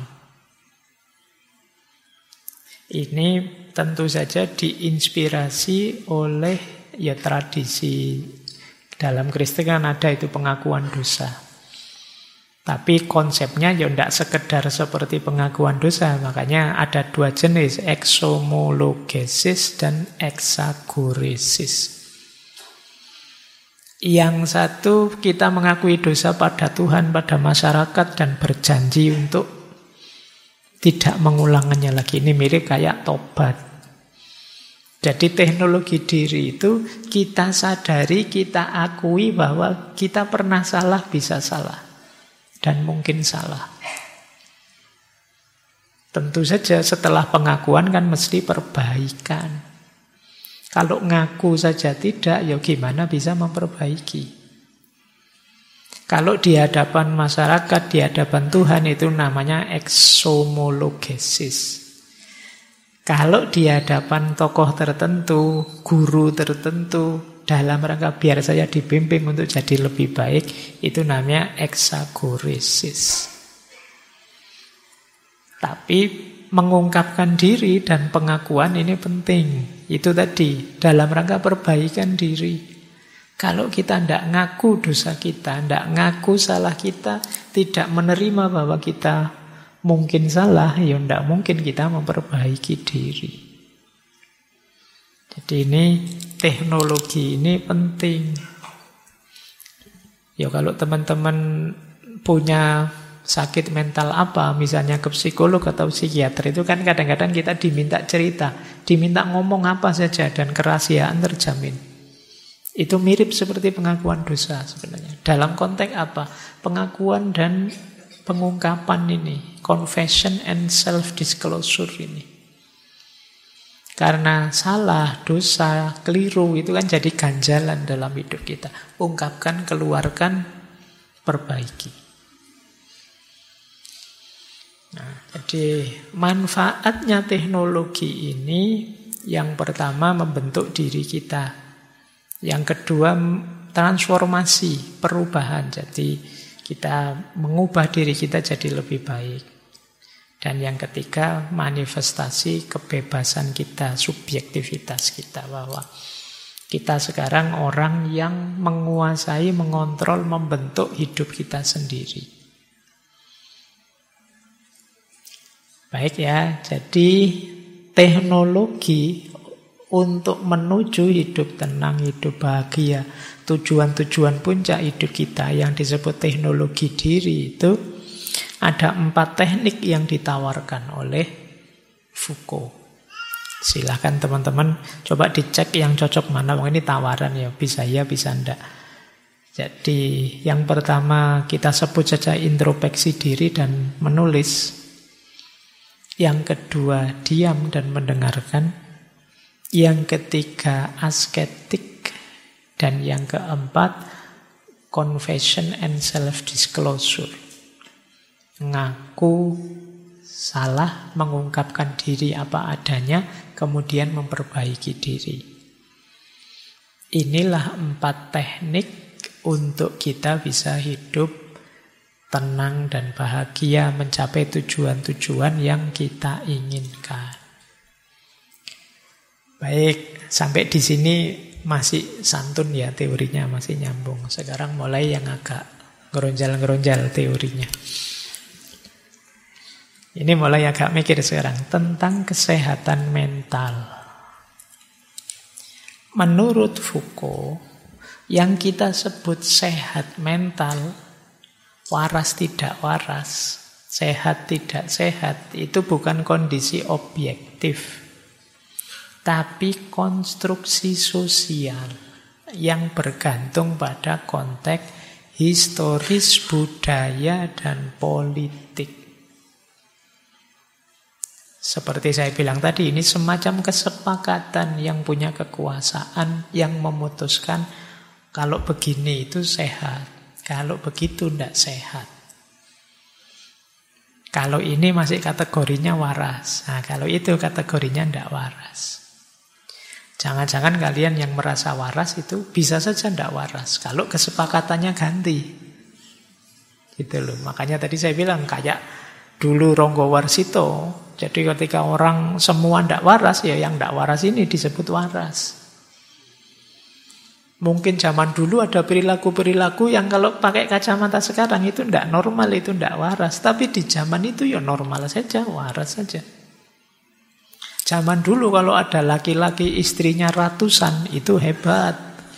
Ini tentu saja diinspirasi oleh ya tradisi. Dalam Kristen kan ada itu pengakuan dosa. Tapi konsepnya ya tidak sekedar seperti pengakuan dosa. Makanya ada 2 jenis, exomologesis dan exagoresis. Yang satu kita mengakui dosa pada Tuhan, pada masyarakat, dan berjanji untuk tidak mengulangannya lagi. Ini mirip kayak tobat. Jadi teknologi diri itu kita sadari, kita akui bahwa kita pernah salah, bisa salah. Dan mungkin salah. Tentu saja setelah pengakuan kan mesti perbaikan. Kalau ngaku saja tidak, ya gimana bisa memperbaiki? Kalau di hadapan masyarakat, di hadapan Tuhan itu namanya exomologesis. Kalau di hadapan tokoh tertentu, guru tertentu, dalam rangka biar saya dibimbing untuk jadi lebih baik, itu namanya exagoresis. Tapi mengungkapkan diri dan pengakuan ini penting. Itu tadi, dalam rangka perbaikan diri. Kalau kita tidak ngaku dosa kita, tidak ngaku salah kita, tidak menerima bahwa kita mungkin salah, ya tidak mungkin kita memperbaiki diri. Jadi ini teknologi ini penting. Ya kalau teman-teman punya sakit mental apa, misalnya ke psikolog atau psikiater, itu kan kadang-kadang kita diminta cerita, diminta ngomong apa saja, dan kerahasiaan terjamin. Itu mirip seperti pengakuan dosa sebenarnya. Dalam konteks apa? Pengakuan dan pengungkapan ini, confession and self-disclosure ini. Karena salah, dosa, keliru, itu kan jadi ganjalan dalam hidup kita. Ungkapkan, keluarkan, perbaiki. Nah, jadi manfaatnya teknologi ini yang pertama membentuk diri kita. Yang kedua transformasi, perubahan. Jadi kita mengubah diri kita jadi lebih baik. Dan yang ketiga manifestasi kebebasan kita, subjektivitas kita, bahwa kita sekarang orang yang menguasai, mengontrol, membentuk hidup kita sendiri. Baik ya, jadi teknologi untuk menuju hidup tenang, hidup bahagia, tujuan-tujuan puncak hidup kita yang disebut teknologi diri itu ada 4 teknik yang ditawarkan oleh Foucault. Silahkan teman-teman coba dicek yang cocok mana. Ini tawaran ya, bisa enggak. Jadi yang pertama kita sebut saja introspeksi diri dan menulis. Yang kedua, diam dan mendengarkan. Yang ketiga, asketik. Dan yang keempat, confession and self-disclosure. Ngaku salah, mengungkapkan diri apa adanya, kemudian memperbaiki diri. Inilah 4 teknik untuk kita bisa hidup tenang dan bahagia, mencapai tujuan-tujuan yang kita inginkan. Baik, sampai di sini masih santun ya teorinya, masih nyambung. Sekarang mulai yang agak ngeronjal-ngeronjal teorinya. Ini mulai agak mikir sekarang tentang kesehatan mental. Menurut Foucault, yang kita sebut sehat mental, waras tidak waras, sehat tidak sehat, itu bukan kondisi objektif, tapi konstruksi sosial yang bergantung pada konteks historis, budaya, dan politik. Seperti saya bilang tadi, ini semacam kesepakatan yang punya kekuasaan, yang memutuskan kalau begini itu sehat, kalau begitu tidak sehat. Kalau ini masih kategorinya waras. Nah, kalau itu kategorinya tidak waras. Jangan-jangan kalian yang merasa waras itu bisa saja tidak waras. Kalau kesepakatannya ganti. Gitu loh. Makanya tadi saya bilang kayak dulu Ronggo Warsito. Jadi ketika orang semua tidak waras, ya yang tidak waras ini disebut waras. Mungkin zaman dulu ada perilaku-perilaku yang kalau pakai kacamata sekarang itu tidak normal, itu tidak waras. Tapi di zaman itu ya normal saja, waras saja. Zaman dulu kalau ada laki-laki istrinya ratusan, itu hebat.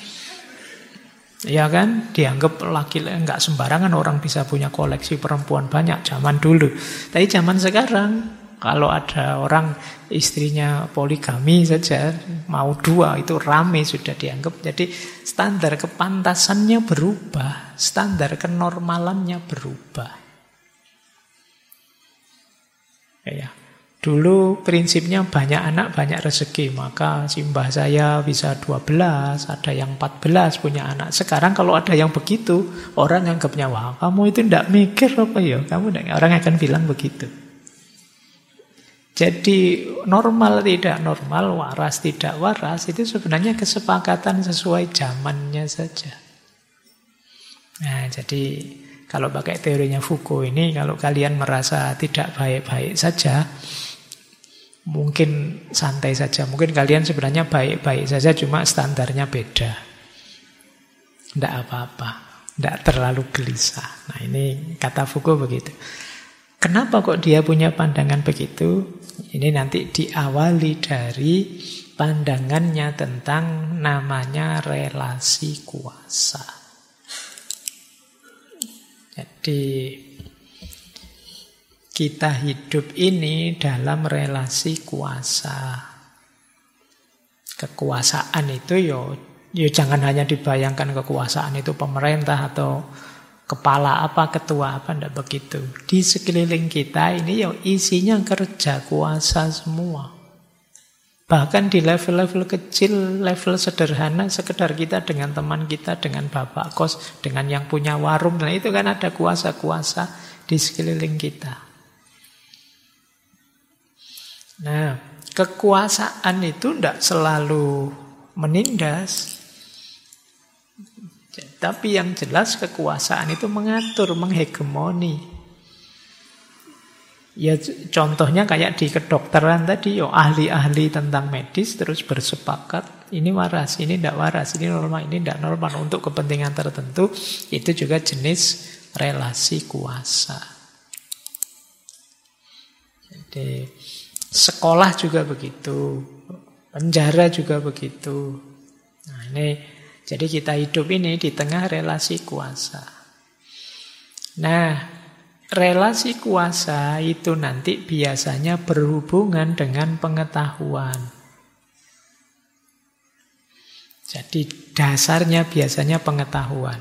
Ya kan? Dianggap laki-laki, enggak sembarangan orang bisa punya koleksi perempuan banyak zaman dulu. Tapi zaman sekarang, kalau ada orang istrinya poligami saja, mau 2 itu rame sudah dianggap. Jadi standar kepantasannya berubah, standar kenormalannya berubah. Ya. Dulu prinsipnya banyak anak banyak rezeki, maka simbah saya bisa 12, ada yang 14 punya anak. Sekarang kalau ada yang begitu, orang anggapnya, wah kamu itu tidak mikir apa ya? Orang akan bilang begitu. Jadi normal tidak normal, waras tidak waras, itu sebenarnya kesepakatan sesuai zamannya saja. Nah, jadi kalau pakai teorinya Foucault ini, kalau kalian merasa tidak baik-baik saja, mungkin santai saja. Mungkin kalian sebenarnya baik-baik saja, cuma standarnya beda. Tidak apa-apa, tidak terlalu gelisah. Nah, ini kata Foucault begitu. Kenapa kok dia punya pandangan begitu? Ini nanti diawali dari pandangannya tentang namanya relasi kuasa. Jadi kita hidup ini dalam relasi kuasa. Kekuasaan itu yo jangan hanya dibayangkan kekuasaan itu pemerintah atau kepala apa, ketua apa, tidak begitu. Di sekeliling kita ini isinya kerja kuasa semua. Bahkan di level-level kecil, level sederhana, sekedar kita dengan teman kita, dengan bapak kos, dengan yang punya warung, nah itu kan ada kuasa-kuasa di sekeliling kita. Nah, kekuasaan itu tidak selalu menindas. Tapi yang jelas kekuasaan itu mengatur, menghegemoni. Ya contohnya kayak di kedokteran tadi, ahli-ahli tentang medis terus bersepakat, ini waras, ini tidak waras, ini normal, ini tidak normal untuk kepentingan tertentu. Itu juga jenis relasi kuasa. Jadi sekolah juga begitu, penjara juga begitu. Nah ini, jadi kita hidup ini di tengah relasi kuasa. Nah, relasi kuasa itu nanti biasanya berhubungan dengan pengetahuan. Jadi dasarnya biasanya pengetahuan.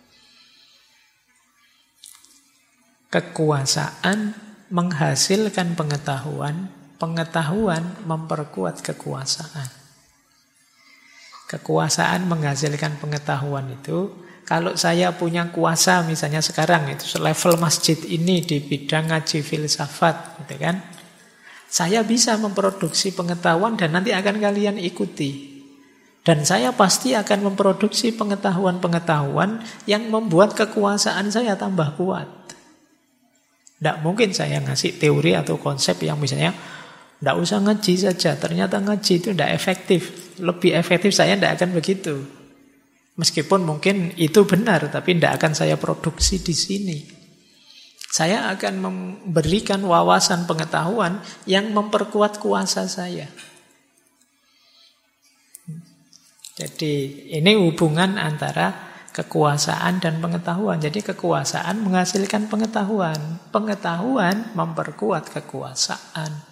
Kekuasaan menghasilkan pengetahuan, pengetahuan memperkuat kekuasaan. Kekuasaan menghasilkan pengetahuan itu, kalau saya punya kuasa misalnya sekarang itu level masjid ini di bidang ngaji filsafat, gitu kan? Saya bisa memproduksi pengetahuan dan nanti akan kalian ikuti. Dan saya pasti akan memproduksi pengetahuan-pengetahuan yang membuat kekuasaan saya tambah kuat. Tidak mungkin saya ngasih teori atau konsep yang misalnya tidak usah ngaji saja, ternyata ngaji itu tidak efektif. Lebih efektif saya tidak akan begitu. Meskipun mungkin itu benar, tapi tidak akan saya produksi di sini. Saya akan memberikan wawasan pengetahuan yang memperkuat kuasa saya. Jadi ini hubungan antara kekuasaan dan pengetahuan. Jadi kekuasaan menghasilkan pengetahuan. Pengetahuan memperkuat kekuasaan.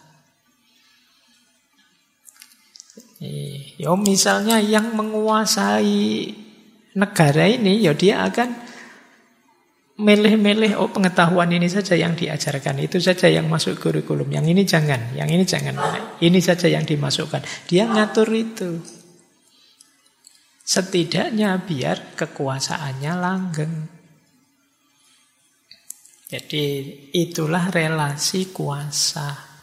Ya misalnya yang menguasai negara ini, ya dia akan milih-milih, pengetahuan ini saja yang diajarkan, itu saja yang masuk kurikulum, yang ini jangan, ini saja yang dimasukkan. Dia ngatur itu. Setidaknya biar kekuasaannya langgeng. Jadi itulah relasi kuasa.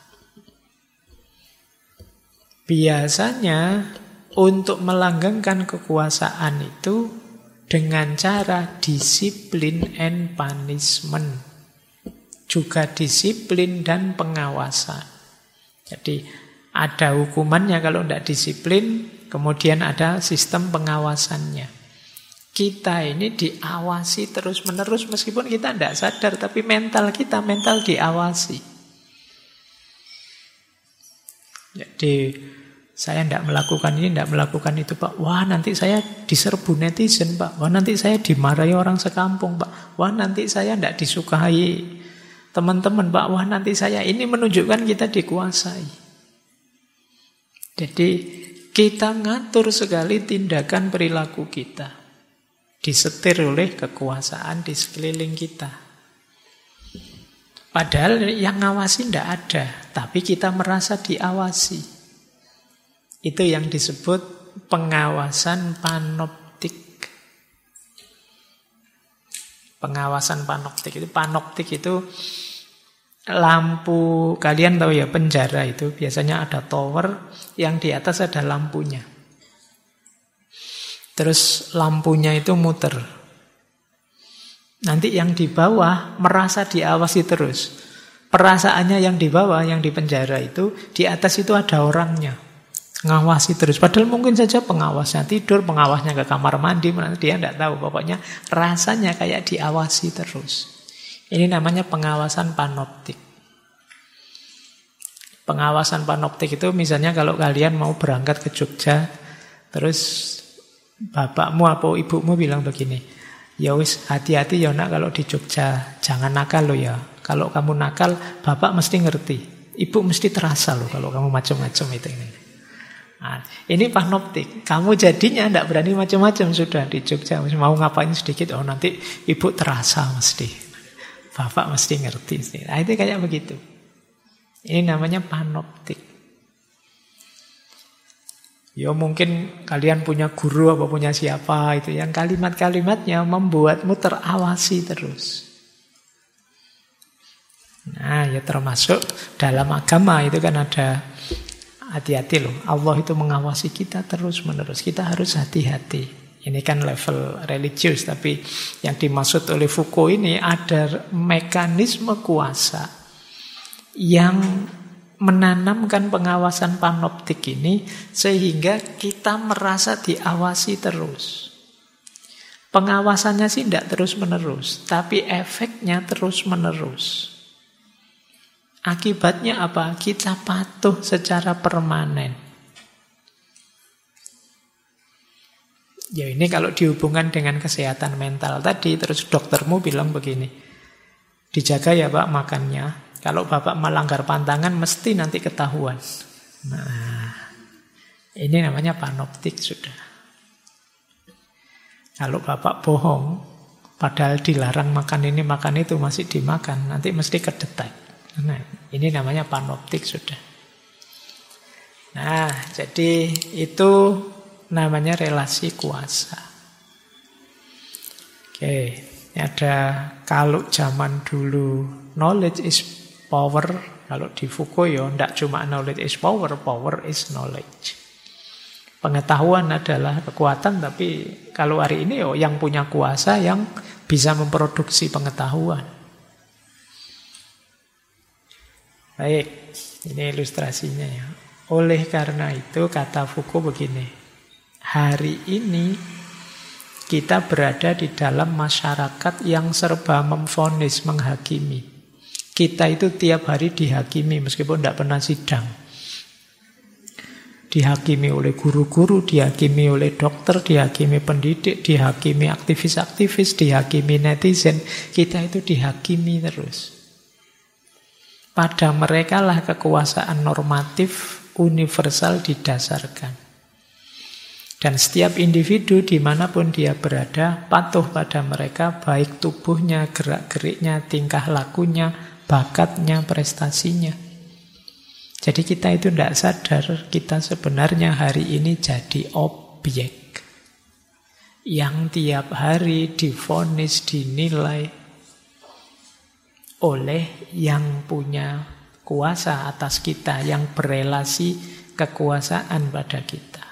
Biasanya untuk melanggengkan kekuasaan itu dengan cara disiplin and punishment. Juga disiplin dan pengawasan. Jadi ada hukumannya kalau tidak disiplin, kemudian ada sistem pengawasannya. Kita ini diawasi terus-menerus meskipun kita tidak sadar, tapi mental kita diawasi. Jadi saya tidak melakukan ini, tidak melakukan itu, Pak. Wah, nanti saya diserbu netizen, Pak. Wah, nanti saya dimarahi orang sekampung, Pak. Wah, nanti saya tidak disukai teman-teman, Pak. Wah, nanti saya. Ini menunjukkan kita dikuasai. Jadi kita ngatur sekali tindakan perilaku kita. Disetir oleh kekuasaan di sekeliling kita. Padahal yang ngawasi tidak ada, tapi kita merasa diawasi. Itu yang disebut pengawasan panoptik. Pengawasan panoptik itu lampu, kalian tahu ya penjara itu biasanya ada tower yang di atas ada lampunya. Terus lampunya itu muter. Nanti yang di bawah merasa diawasi terus. Perasaannya yang di bawah, yang di penjara itu, di atas itu ada orangnya. Ngawasi terus. Padahal mungkin saja pengawasnya tidur, pengawasnya ke kamar mandi, dia tidak tahu. Pokoknya rasanya kayak diawasi terus. Ini namanya pengawasan panoptik. Pengawasan panoptik itu misalnya kalau kalian mau berangkat ke Jogja, terus bapakmu atau ibumu bilang begini, ya wis hati-hati ya nak kalau di Jogja, jangan nakal lo ya. Kalau kamu nakal, bapak mesti ngerti. Ibu mesti terasa lo kalau kamu macam-macam itu. Nah, ini panoptik. Kamu jadinya tidak berani macam-macam sudah di Jogja. Mau ngapain sedikit, oh nanti ibu terasa mesti. Bapak mesti ngerti. Nah, itu kayak begitu. Ini namanya panoptik. Ya mungkin kalian punya guru apa punya siapa itu yang kalimat-kalimatnya membuatmu terawasi terus. Nah ya termasuk dalam agama itu kan ada, hati-hati loh, Allah itu mengawasi kita terus menerus. Kita harus hati-hati. Ini kan level religius, tapi yang dimaksud oleh Foucault ini ada mekanisme kuasa yang menanamkan pengawasan panoptik ini sehingga kita merasa diawasi terus. Pengawasannya sih tidak terus-menerus, tapi efeknya terus-menerus. Akibatnya apa? Kita patuh secara permanen. Ya ini kalau dihubungkan dengan kesehatan mental tadi, terus doktermu bilang begini, dijaga ya Pak makannya. Kalau Bapak melanggar pantangan mesti nanti ketahuan. Nah, ini namanya panoptik sudah. Kalau Bapak bohong, padahal dilarang makan ini, makan itu, masih dimakan, nanti mesti kedetek. Nah, ini namanya panoptik sudah. Nah, jadi itu namanya relasi kuasa. Oke, ini ada kalau zaman dulu knowledge is power, kalau di Foucault ya tidak cuma knowledge is power, power is knowledge. Pengetahuan adalah kekuatan, tapi kalau hari ini yang punya kuasa yang bisa memproduksi pengetahuan. Baik, ini ilustrasinya ya. Oleh karena itu kata Foucault begini, hari ini kita berada di dalam masyarakat yang serba memvonis, menghakimi. Kita itu tiap hari dihakimi meskipun tidak pernah sidang. Dihakimi oleh guru-guru, dihakimi oleh dokter, dihakimi pendidik, dihakimi aktivis-aktivis, dihakimi netizen. Kita itu dihakimi terus. Pada mereka lah kekuasaan normatif universal didasarkan. Dan setiap individu dimanapun dia berada patuh pada mereka, baik tubuhnya, gerak-geriknya, tingkah lakunya, bakatnya, prestasinya. Jadi kita itu tidak sadar, kita sebenarnya hari ini jadi objek yang tiap hari divonis, dinilai oleh yang punya kuasa atas kita, yang berelasi kekuasaan pada kita.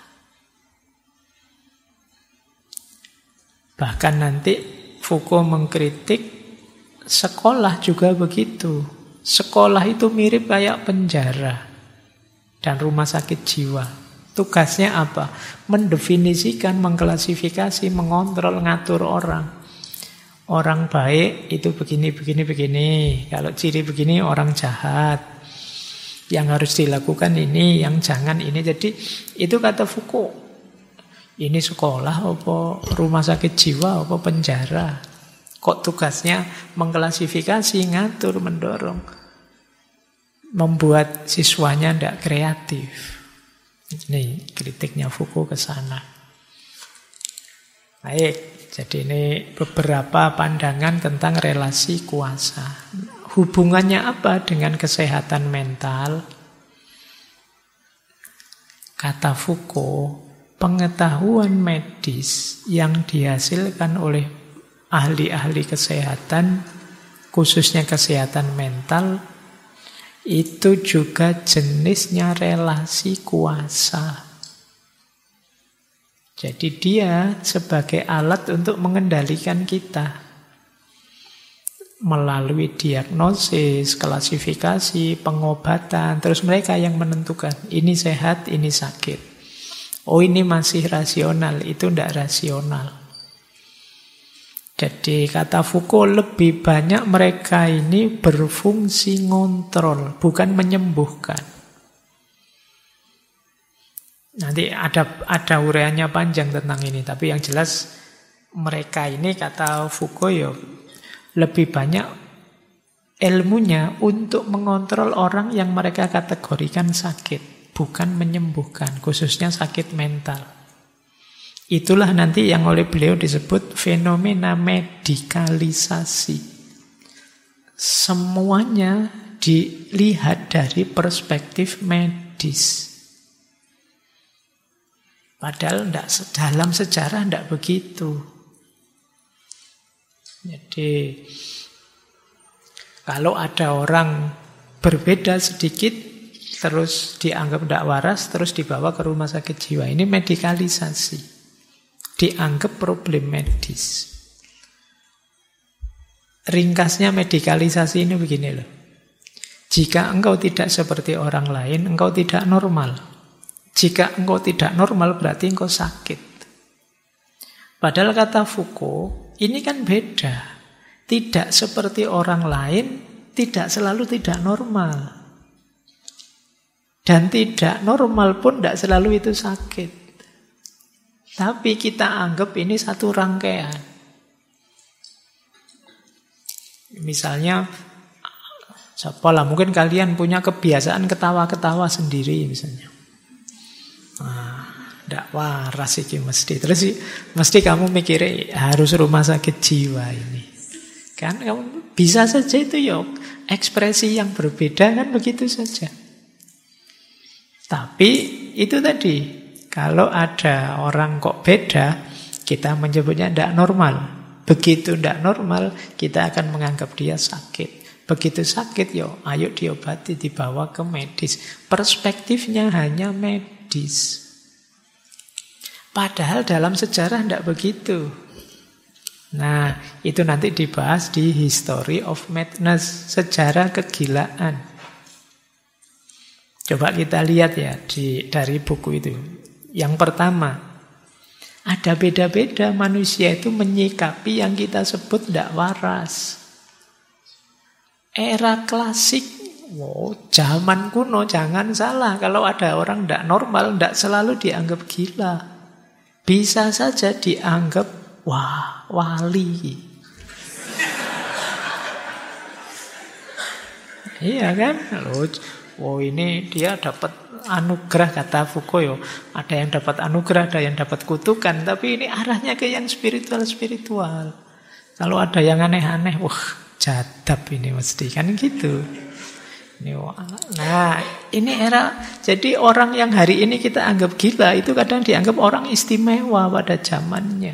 Bahkan nanti Foucault mengkritik sekolah juga begitu. Sekolah itu mirip kayak penjara dan rumah sakit jiwa. Tugasnya apa? Mendefinisikan, mengklasifikasi, mengontrol, ngatur orang. Orang baik itu begini, begini, begini. Kalau ciri begini orang jahat. Yang harus dilakukan ini, yang jangan ini. Jadi itu kata Foucault. Ini sekolah apa rumah sakit jiwa apa penjara? Kok tugasnya mengklasifikasi, ngatur, mendorong, membuat siswanya tidak kreatif. Ini kritiknya Foucault ke sana. Baik, jadi ini beberapa pandangan tentang relasi kuasa. Hubungannya apa dengan kesehatan mental? Kata Foucault, pengetahuan medis yang dihasilkan oleh ahli-ahli kesehatan, khususnya kesehatan mental, itu juga jenisnya relasi kuasa. Jadi dia sebagai alat untuk mengendalikan kita. Melalui diagnosis, klasifikasi, pengobatan, terus mereka yang menentukan ini sehat, ini sakit. Oh ini masih rasional, itu tidak rasional. Jadi kata Foucault, lebih banyak mereka ini berfungsi ngontrol, bukan menyembuhkan. Nanti ada uraiannya panjang tentang ini, tapi yang jelas mereka ini kata Foucault ya lebih banyak ilmunya untuk mengontrol orang yang mereka kategorikan sakit, bukan menyembuhkan, khususnya sakit mental. Itulah nanti yang oleh beliau disebut fenomena medikalisasi. Semuanya dilihat dari perspektif medis. Padahal dalam sejarah tidak begitu. Jadi kalau ada orang berbeda sedikit terus dianggap tidak waras, terus dibawa ke rumah sakit jiwa, ini medikalisasi, dianggap problem medis. Ringkasnya medikalisasi ini begini loh, jika engkau tidak seperti orang lain, engkau tidak normal. Jika engkau tidak normal berarti engkau sakit. Padahal kata Foucault, ini kan beda. Tidak seperti orang lain, tidak selalu tidak normal. Dan tidak normal pun tidak selalu itu sakit. Tapi kita anggap ini satu rangkaian. Misalnya, siapalah, mungkin kalian punya kebiasaan ketawa-ketawa sendiri misalnya. Tidak waras iki mesti. Terus mesti kamu mikirnya harus rumah sakit jiwa ini. Kan kamu bisa saja itu ya ekspresi yang berbeda kan begitu saja. Tapi itu tadi, kalau ada orang kok beda, kita menyebutnya tidak normal. Begitu tidak normal, kita akan menganggap dia sakit. Begitu sakit, yo, ayo diobati, dibawa ke medis. Perspektifnya hanya medis. Padahal dalam sejarah tidak begitu. Nah, itu nanti dibahas di History of Madness, sejarah kegilaan. Coba kita lihat ya dari buku itu. Yang pertama, ada beda-beda manusia itu menyikapi yang kita sebut tidak waras. Era klasik, zaman kuno, jangan salah. Kalau ada orang tidak normal, tidak selalu dianggap gila. Bisa saja dianggap, wah, wali. Iya kan? Loh, ini dia dapat anugerah, kata Foucault yo. Ada yang dapat anugerah, ada yang dapat kutukan. Tapi ini arahnya ke yang spiritual-spiritual. Kalau ada yang aneh-aneh, wah, jadab ini mesti. Kan gitu. Nah, ini era. Jadi orang yang hari ini kita anggap gila itu kadang dianggap orang istimewa pada zamannya.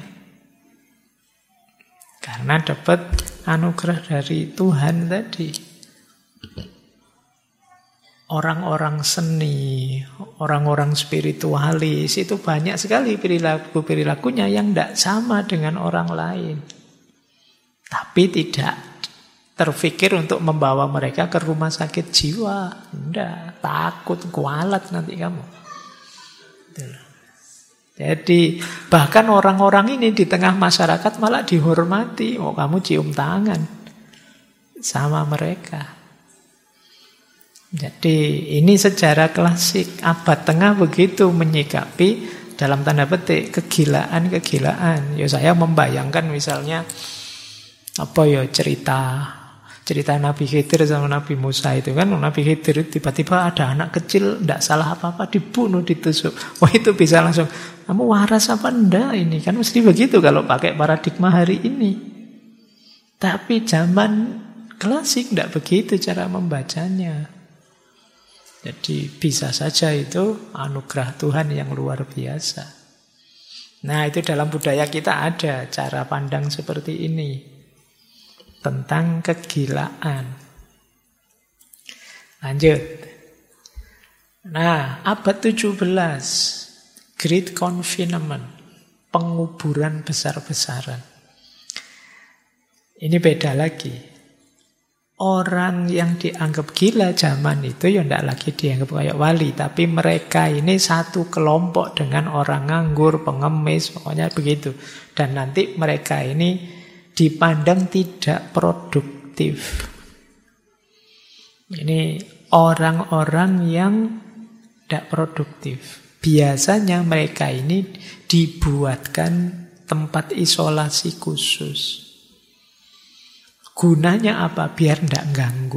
Karena dapat anugerah dari Tuhan tadi. Orang-orang seni, orang-orang spiritualis itu banyak sekali perilaku-perilakunya yang tidak sama dengan orang lain. Tapi tidak terfikir untuk membawa mereka ke rumah sakit jiwa. Tidak, takut, kualat nanti kamu. Jadi bahkan orang-orang ini di tengah masyarakat malah dihormati. Oh, kamu cium tangan sama mereka. Jadi ini sejarah klasik. Abad tengah begitu menyikapi dalam tanda petik kegilaan-kegilaan. Ya saya membayangkan misalnya apa ya cerita Nabi Khidir sama Nabi Musa itu kan. Nabi Khidir tiba-tiba ada anak kecil tidak salah apa-apa dibunuh, ditusuk. Wah, itu bisa langsung, kamu waras apa enggak ini? Kan mesti begitu kalau pakai paradigma hari ini. Tapi zaman klasik tidak begitu cara membacanya. Jadi bisa saja itu anugerah Tuhan yang luar biasa. Nah, itu dalam budaya kita ada cara pandang seperti ini tentang kegilaan. Lanjut. Nah, abad 17, Great Confinement, penguburan besar-besaran. Ini beda lagi. Orang yang dianggap gila zaman itu ya tidak lagi dianggap kayak wali, tapi mereka ini satu kelompok dengan orang nganggur, pengemis, pokoknya begitu. Dan nanti mereka ini dipandang tidak produktif. Ini orang-orang yang tidak produktif. Biasanya mereka ini dibuatkan tempat isolasi khusus. Gunanya apa? Biar tidak ganggu.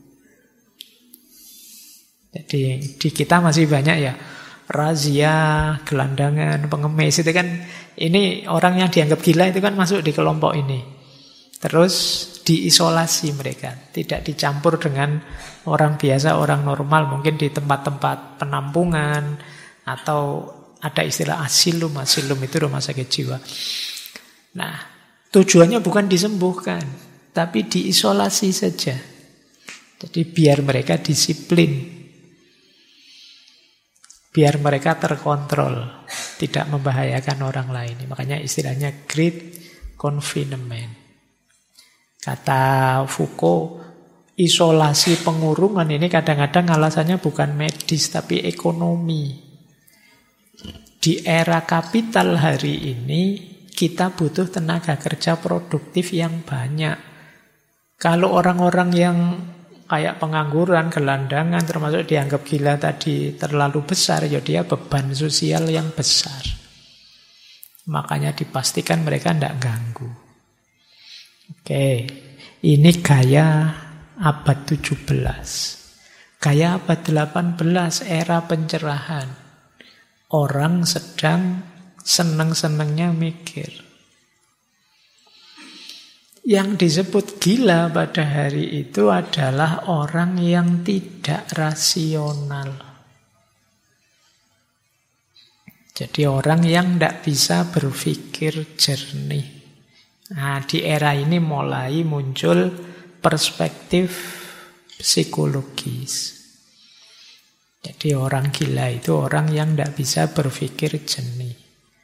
Jadi di kita masih banyak ya razia, gelandangan, pengemis itu kan, ini orang yang dianggap gila itu kan masuk di kelompok ini. Terus diisolasi mereka, tidak dicampur dengan orang biasa, orang normal, mungkin di tempat-tempat penampungan atau ada istilah asilum itu rumah sakit jiwa. Nah, tujuannya bukan disembuhkan, tapi diisolasi saja. Jadi biar mereka disiplin, biar mereka terkontrol, tidak membahayakan orang lain. Makanya istilahnya Great Confinement. Kata Foucault, isolasi pengurungan ini kadang-kadang alasannya bukan medis, tapi ekonomi. Di era kapital hari ini, kita butuh tenaga kerja produktif yang banyak. Kalau orang-orang yang kayak pengangguran, gelandangan, termasuk dianggap gila tadi terlalu besar, ya dia beban sosial yang besar. Makanya dipastikan mereka tidak ganggu. Oke, ini gaya abad 17. Gaya abad 18, era pencerahan. Orang sedang seneng-senengnya mikir. Yang disebut gila pada hari itu adalah orang yang tidak rasional. Jadi orang yang tidak bisa berpikir jernih. Nah, di era ini mulai muncul perspektif psikologis. Jadi orang gila itu orang yang tidak bisa berpikir jernih.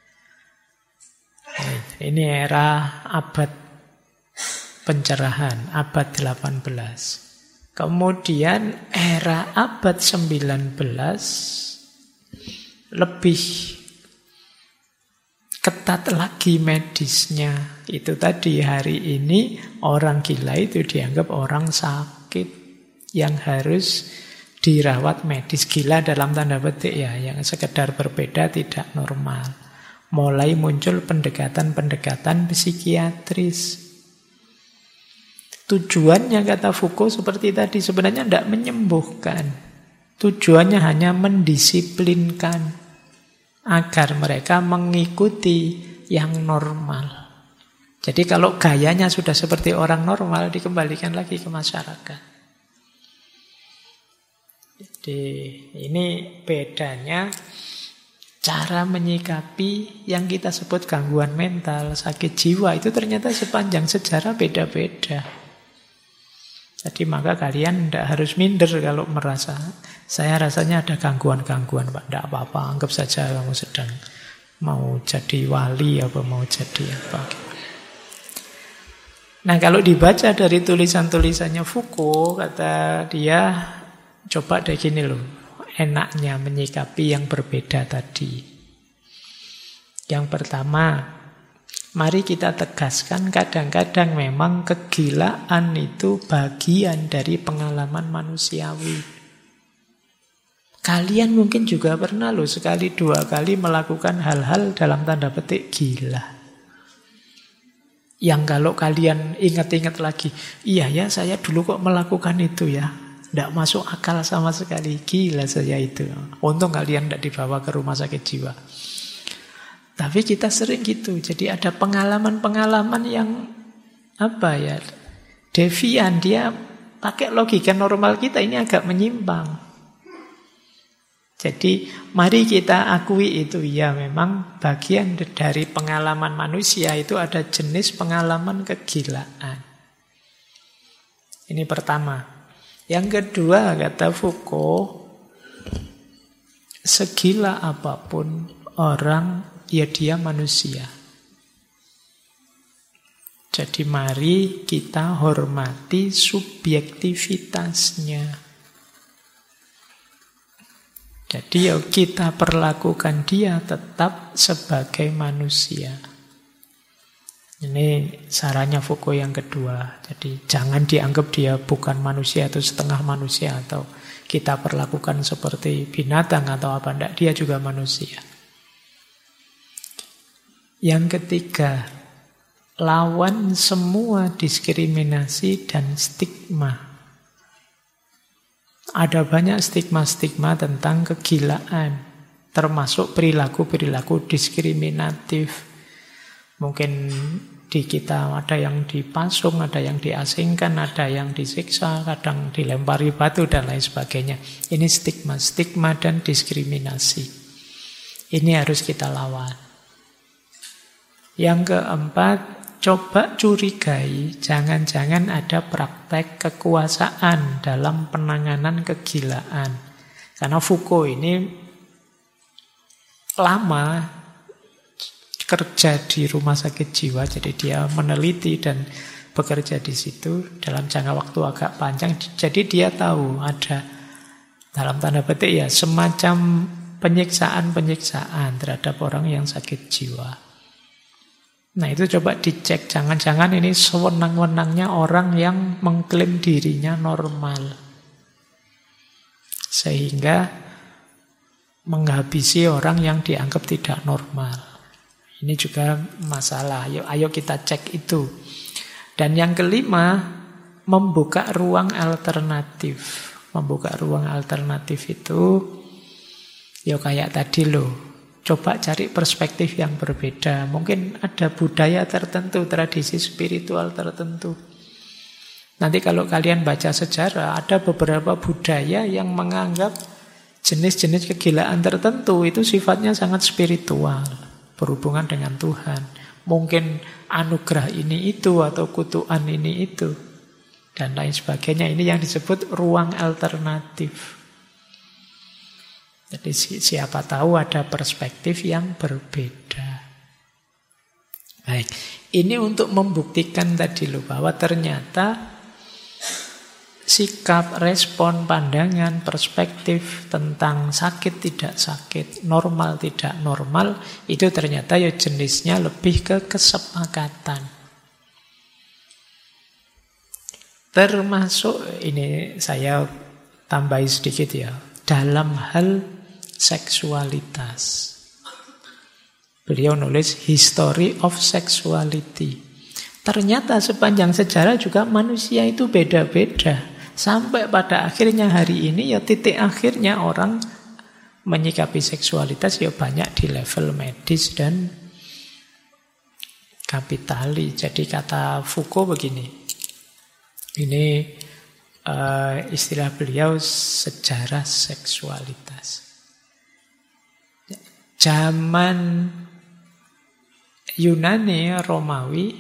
Ini era abad pencerahan, abad 18. Kemudian era abad 19 lebih ketat lagi medisnya. Itu tadi, hari ini orang gila itu dianggap orang sakit yang harus dirawat medis. Gila dalam tanda petik ya, yang sekedar berbeda tidak normal. Mulai muncul pendekatan-pendekatan psikiatris. Tujuannya, kata Foucault seperti tadi, sebenarnya tidak menyembuhkan. Tujuannya hanya mendisiplinkan agar mereka mengikuti yang normal. Jadi kalau gayanya sudah seperti orang normal, dikembalikan lagi ke masyarakat. Jadi ini bedanya cara menyikapi yang kita sebut gangguan mental, sakit jiwa, itu ternyata sepanjang sejarah beda-beda. Jadi maka kalian tidak harus minder kalau merasa saya rasanya ada gangguan-gangguan, Pak. Tidak apa-apa, anggap saja kamu sedang mau jadi wali apa mau jadi apa. Nah, kalau dibaca dari tulisan-tulisannya Foucault, kata dia, coba deh gini loh, enaknya menyikapi yang berbeda tadi. Yang pertama, mari kita tegaskan kadang-kadang memang kegilaan itu bagian dari pengalaman manusiawi. Kalian mungkin juga pernah loh sekali dua kali melakukan hal-hal dalam tanda petik gila. Yang kalau kalian ingat-ingat lagi, iya ya saya dulu kok melakukan itu ya. Tidak masuk akal sama sekali, gila saya itu. Untung kalian tidak dibawa ke rumah sakit jiwa. Tapi kita sering gitu. Jadi ada pengalaman-pengalaman yang apa ya, devian, dia pakai logika normal kita, ini agak menyimpang. Jadi mari kita akui itu, ya memang bagian dari pengalaman manusia itu ada jenis pengalaman kegilaan. Ini pertama. Yang kedua, kata Foucault, segila apapun orang, ya dia manusia. Jadi mari kita hormati subjektivitasnya. Jadi kita perlakukan dia tetap sebagai manusia. Ini sarannya Foucault yang kedua. Jadi jangan dianggap dia bukan manusia atau setengah manusia, atau kita perlakukan seperti binatang atau apa. Tidak, dia juga manusia. Yang ketiga, lawan semua diskriminasi dan stigma. Ada banyak stigma-stigma tentang kegilaan, termasuk perilaku-perilaku diskriminatif. Mungkin di kita ada yang dipasung, ada yang diasingkan, ada yang disiksa, kadang dilempari batu dan lain sebagainya. Ini stigma dan diskriminasi. Ini harus kita lawan. Yang keempat, coba curigai, jangan-jangan ada praktek kekuasaan dalam penanganan kegilaan. Karena Foucault ini lama kerja di rumah sakit jiwa, jadi dia meneliti dan bekerja di situ dalam jangka waktu agak panjang. Jadi dia tahu ada, dalam tanda petik ya, semacam penyiksaan-penyiksaan terhadap orang yang sakit jiwa. Nah itu coba dicek, jangan-jangan ini sewenang-wenangnya orang yang mengklaim dirinya normal, sehingga menghabisi orang yang dianggap tidak normal. Ini juga masalah, ayo kita cek itu. Dan yang kelima, membuka ruang alternatif. Membuka ruang alternatif itu, kayak tadi loh, coba cari perspektif yang berbeda. Mungkin ada budaya tertentu, tradisi spiritual tertentu. Nanti kalau kalian baca sejarah, ada beberapa budaya yang menganggap jenis-jenis kegilaan tertentu itu sifatnya sangat spiritual, berhubungan dengan Tuhan. Mungkin anugerah ini itu, atau kutukan ini itu, dan lain sebagainya. Ini yang disebut ruang alternatif. Jadi siapa tahu ada perspektif yang berbeda. Baik, ini untuk membuktikan tadi loh, bahwa ternyata sikap, respon, pandangan, perspektif tentang sakit tidak sakit, normal tidak normal, itu ternyata ya jenisnya lebih ke kesepakatan. Termasuk, ini saya tambahi sedikit ya, dalam hal seksualitas. Beliau nulis History of Sexuality. Ternyata sepanjang sejarah juga manusia itu beda-beda. Sampai pada akhirnya hari ini ya titik akhirnya orang menyikapi seksualitas ya banyak di level medis dan kapitali. Jadi kata Foucault begini. Ini istilah beliau sejarah seksualitas. Zaman Yunani, Romawi,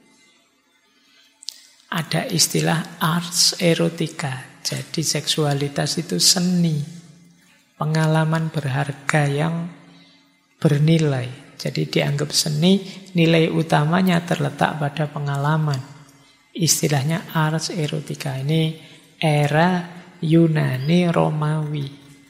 ada istilah ars erotica. Jadi seksualitas itu seni, pengalaman berharga yang bernilai. Jadi dianggap seni, nilai utamanya terletak pada pengalaman. Istilahnya ars erotica. Ini era Yunani Romawi.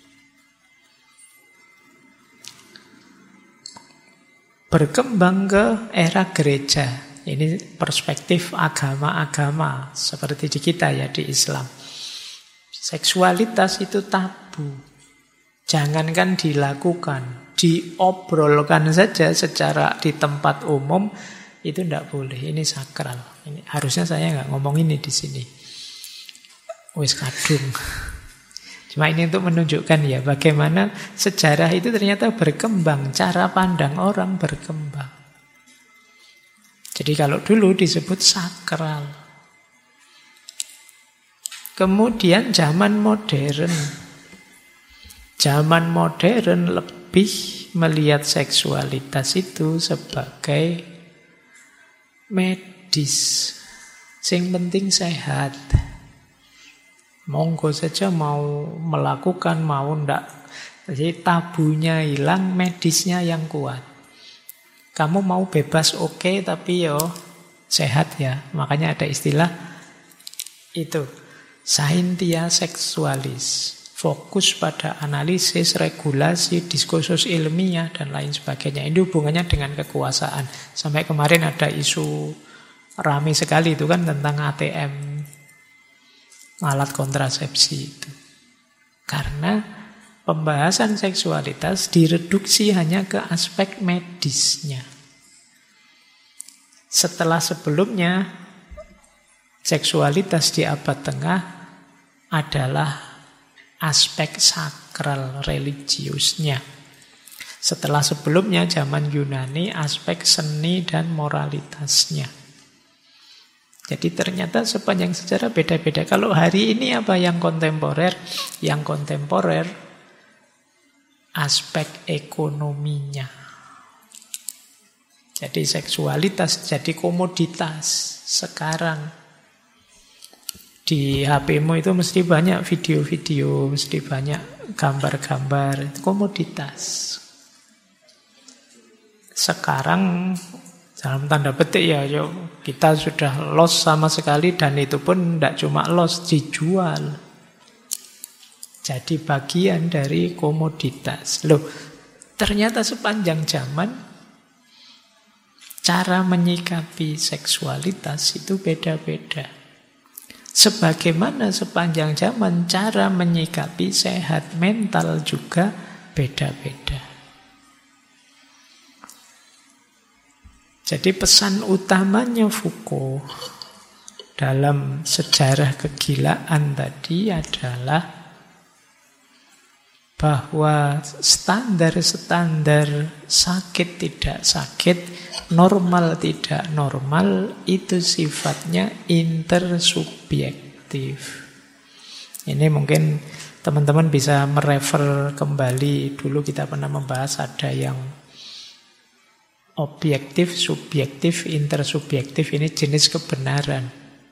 Berkembang ke era gereja. Ini perspektif agama-agama seperti di kita ya, di Islam. Seksualitas itu tabu. Jangankan dilakukan, diobrolkan saja secara di tempat umum itu tidak boleh. Ini sakral. Ini harusnya saya nggak ngomong ini di sini. Wis kadung. Cuma ini untuk menunjukkan ya bagaimana sejarah itu ternyata berkembang, cara pandang orang berkembang. Jadi kalau dulu disebut sakral. Kemudian zaman modern. Zaman modern lebih melihat seksualitas itu sebagai medis. Yang penting sehat. Monggo saja mau melakukan, mau ndak. Jadi tabunya hilang, medisnya yang kuat. Kamu mau bebas oke, tapi yo sehat ya. Makanya ada istilah itu, scientia sexualis. Fokus pada analisis, regulasi, diskursus ilmiah, dan lain sebagainya. Ini hubungannya dengan kekuasaan. Sampai kemarin ada isu ramai sekali itu kan tentang ATM, alat kontrasepsi itu. Karena pembahasan seksualitas direduksi hanya ke aspek medisnya. Setelah sebelumnya, seksualitas di abad tengah adalah aspek sakral religiusnya. Setelah sebelumnya, zaman Yunani, aspek seni dan moralitasnya. Jadi ternyata sepanjang sejarah beda-beda. Kalau hari ini apa yang kontemporer? Yang kontemporer aspek ekonominya. Jadi seksualitas jadi komoditas sekarang. Di HP-mu itu mesti banyak video-video, mesti banyak gambar-gambar, komoditas. Sekarang dalam tanda petik ya, kita sudah lost sama sekali, dan itu pun tidak cuma lost, dijual. Jadi bagian dari komoditas. Loh, ternyata sepanjang zaman cara menyikapi seksualitas itu beda-beda. Sebagaimana sepanjang zaman cara menyikapi sehat mental juga beda-beda. Jadi pesan utamanya Foucault dalam sejarah kegilaan tadi adalah bahwa standar-standar sakit tidak sakit, normal tidak normal, itu sifatnya intersubjektif. Ini mungkin teman-teman bisa merefer kembali. Dulu kita pernah membahas ada yang objektif, subjektif, intersubjektif. Ini jenis kebenaran.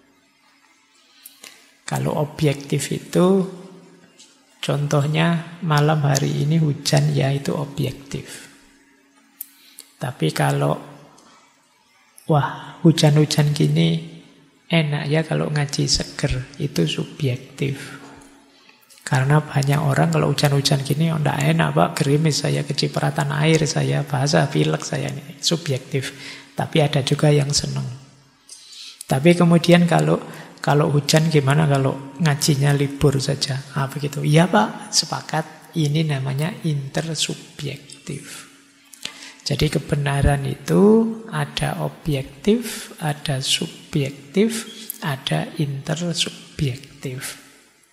Kalau objektif itu, contohnya malam hari ini hujan, ya itu objektif. Tapi kalau wah, hujan-hujan gini enak ya kalau ngaji seger, itu subjektif. Karena banyak orang kalau hujan-hujan gini, enggak enak Pak, gerimis saya, kecipratan air saya, bahasa pilek saya, ini subjektif. Tapi ada juga yang senang. Tapi kemudian kalau hujan gimana kalau ngajinya libur saja? Begitu. Iya Pak, sepakat. Ini namanya intersubjektif. Jadi kebenaran itu ada objektif, ada subjektif, ada intersubjektif.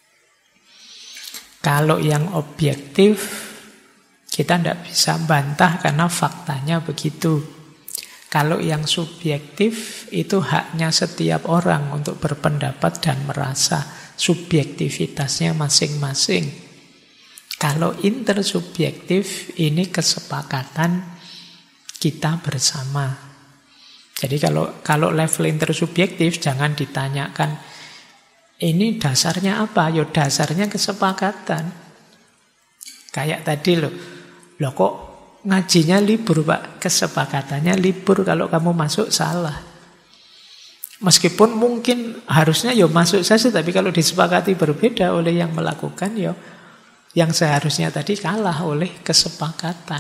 Kalau yang objektif, kita tidak bisa bantah karena faktanya begitu. Kalau yang subjektif, itu haknya setiap orang untuk berpendapat dan merasa, subjektivitasnya masing-masing. Kalau intersubjektif, ini kesepakatan kita bersama. Jadi kalau level intersubjektif, jangan ditanyakan ini dasarnya apa? Ya dasarnya kesepakatan. Kayak tadi loh kok ngajinya libur Pak? Kesepakatannya libur, kalau kamu masuk salah. Meskipun mungkin harusnya ya masuk saja, tapi kalau disepakati berbeda oleh yang melakukan, ya yang seharusnya tadi kalah oleh kesepakatan.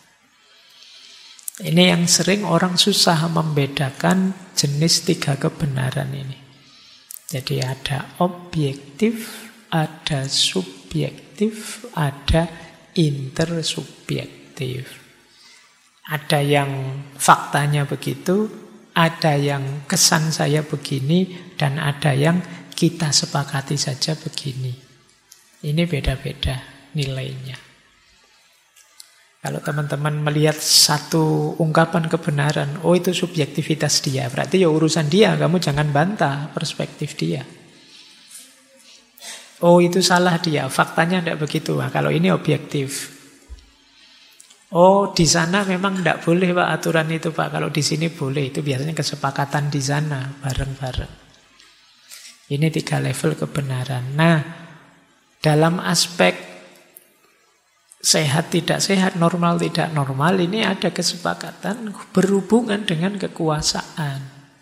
Ini yang sering orang susah membedakan jenis tiga kebenaran ini. Jadi ada objektif, ada subjektif, ada intersubjektif. Ada yang faktanya begitu, ada yang kesan saya begini, dan ada yang kita sepakati saja begini. Ini beda-beda nilainya. Kalau teman-teman melihat satu ungkapan kebenaran, oh itu subjektivitas dia, berarti ya urusan dia, kamu jangan bantah perspektif dia. Oh itu salah dia, faktanya tidak begitu. Nah, kalau ini objektif. Oh di sana memang tidak boleh Pak aturan itu Pak, kalau di sini boleh. Itu biasanya kesepakatan di sana bareng-bareng. Ini 3 level kebenaran. Nah, dalam aspek sehat tidak sehat, normal tidak normal, ini ada kesepakatan berhubungan dengan kekuasaan.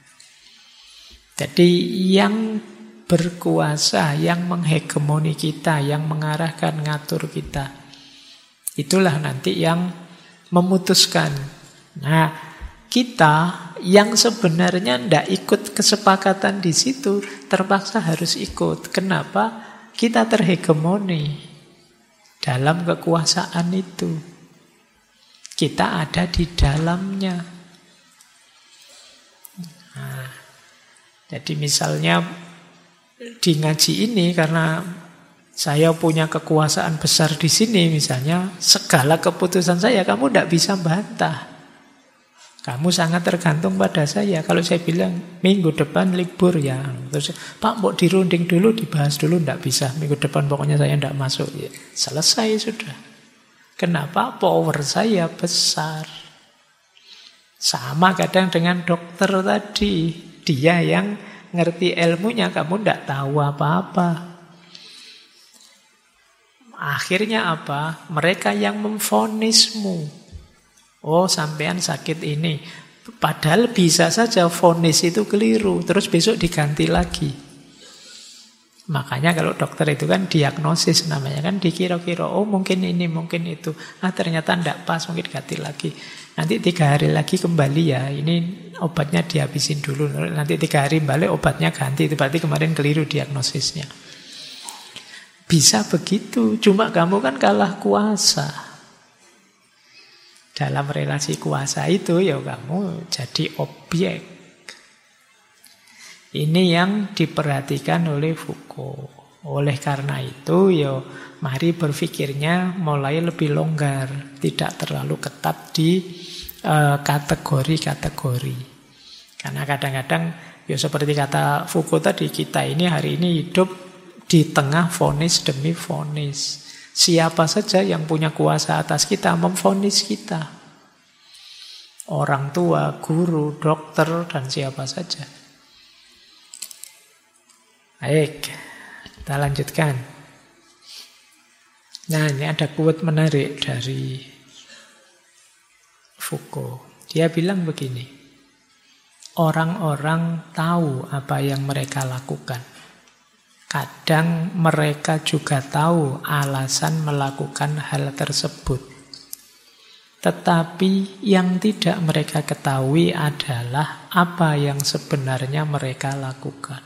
Jadi yang berkuasa, yang menghegemoni kita, yang mengarahkan, ngatur kita, itulah nanti yang memutuskan. Nah, kita yang sebenarnya tidak ikut kesepakatan di situ, terpaksa harus ikut. Kenapa? Kita terhegemoni dalam kekuasaan itu. Kita ada di dalamnya. Nah, jadi misalnya di ngaji ini, karena saya punya kekuasaan besar di sini, misalnya segala keputusan saya kamu tidak bisa bantah. Kamu sangat tergantung pada saya. Kalau saya bilang minggu depan libur ya, terus Pak mau dirunding dulu, dibahas dulu, tidak bisa. Minggu depan pokoknya saya tidak masuk. Ya, selesai sudah. Kenapa? Power saya besar. Sama kadang dengan dokter tadi. Dia yang ngerti ilmunya, kamu tidak tahu apa-apa. Akhirnya apa? Mereka yang memvonismu. Oh, sampean sakit ini. Padahal bisa saja vonis itu keliru, terus besok diganti lagi. Makanya kalau dokter itu kan diagnosis namanya, kan dikira-kira, oh mungkin ini, mungkin itu. Ah ternyata tidak pas, mungkin ganti lagi. Nanti 3 hari lagi kembali ya, ini obatnya dihabisin dulu. Nanti 3 hari balik obatnya ganti, itu berarti kemarin keliru diagnosisnya. Bisa begitu, cuma kamu kan kalah kuasa. Dalam relasi kuasa itu ya kamu jadi objek. Ini yang diperhatikan oleh Foucault. Oleh karena itu ya mari berpikirnya mulai lebih longgar, tidak terlalu ketat di kategori-kategori. Karena kadang-kadang ya seperti kata Foucault tadi, kita ini hari ini hidup di tengah vonis demi vonis. Siapa saja yang punya kuasa atas kita memvonis kita. Orang tua, guru, dokter, dan siapa saja. Baik, kita lanjutkan. Nah, ini ada quote menarik dari Foucault. Dia bilang begini, orang-orang tahu apa yang mereka lakukan. Kadang mereka juga tahu alasan melakukan hal tersebut. Tetapi yang tidak mereka ketahui adalah apa yang sebenarnya mereka lakukan.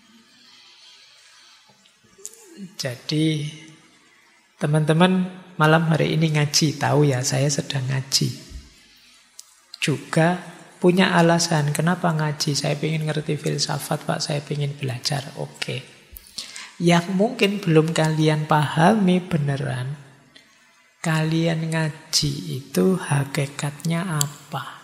Jadi teman-teman malam hari ini ngaji, tahu ya saya sedang ngaji. Juga punya alasan kenapa ngaji. Saya ingin ngerti filsafat Pak, saya ingin belajar. Oke. Yang mungkin belum kalian pahami beneran, kalian ngaji itu hakikatnya apa?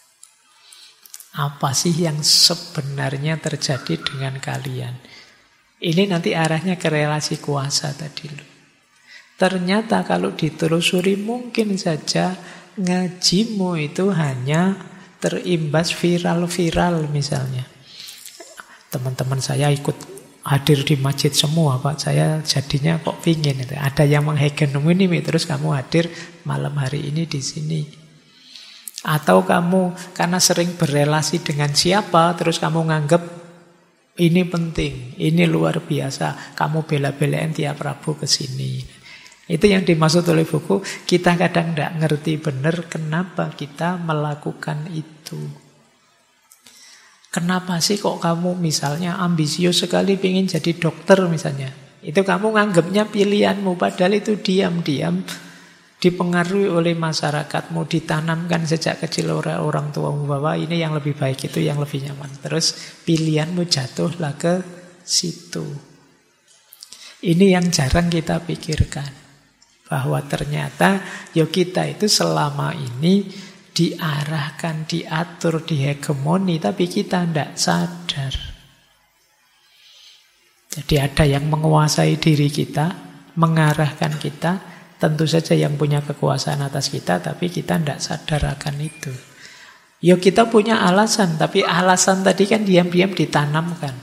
Apa sih yang sebenarnya terjadi dengan kalian? Ini nanti arahnya ke relasi kuasa tadi loh. Ternyata kalau ditelusuri mungkin saja ngajimu itu hanya terimbas viral-viral misalnya. Teman-teman saya ikut hadir di masjid semua Pak, saya jadinya kok pingin. Ada yang menghegemoni terus kamu hadir malam hari ini di sini. Atau kamu karena sering berelasi dengan siapa, terus kamu nganggep ini penting, ini luar biasa, kamu bela-belain tiap Rabu ke sini. Itu yang dimaksud oleh Foucault. Kita kadang tidak ngerti benar kenapa kita melakukan itu. Kenapa sih kok kamu misalnya ambisius sekali ingin jadi dokter misalnya. Itu kamu nganggapnya pilihanmu, padahal itu diam-diam dipengaruhi oleh masyarakatmu, ditanamkan sejak kecil oleh orang tuamu bahwa ini yang lebih baik, itu yang lebih nyaman. Terus pilihanmu jatuhlah ke situ. Ini yang jarang kita pikirkan. Bahwa ternyata kita itu selama ini diarahkan, diatur, dihegemoni, tapi kita tidak sadar. Jadi ada yang menguasai diri kita, mengarahkan kita, tentu saja yang punya kekuasaan atas kita, tapi kita tidak sadar akan itu. Ya kita punya alasan, tapi alasan tadi kan diam-diam ditanamkan.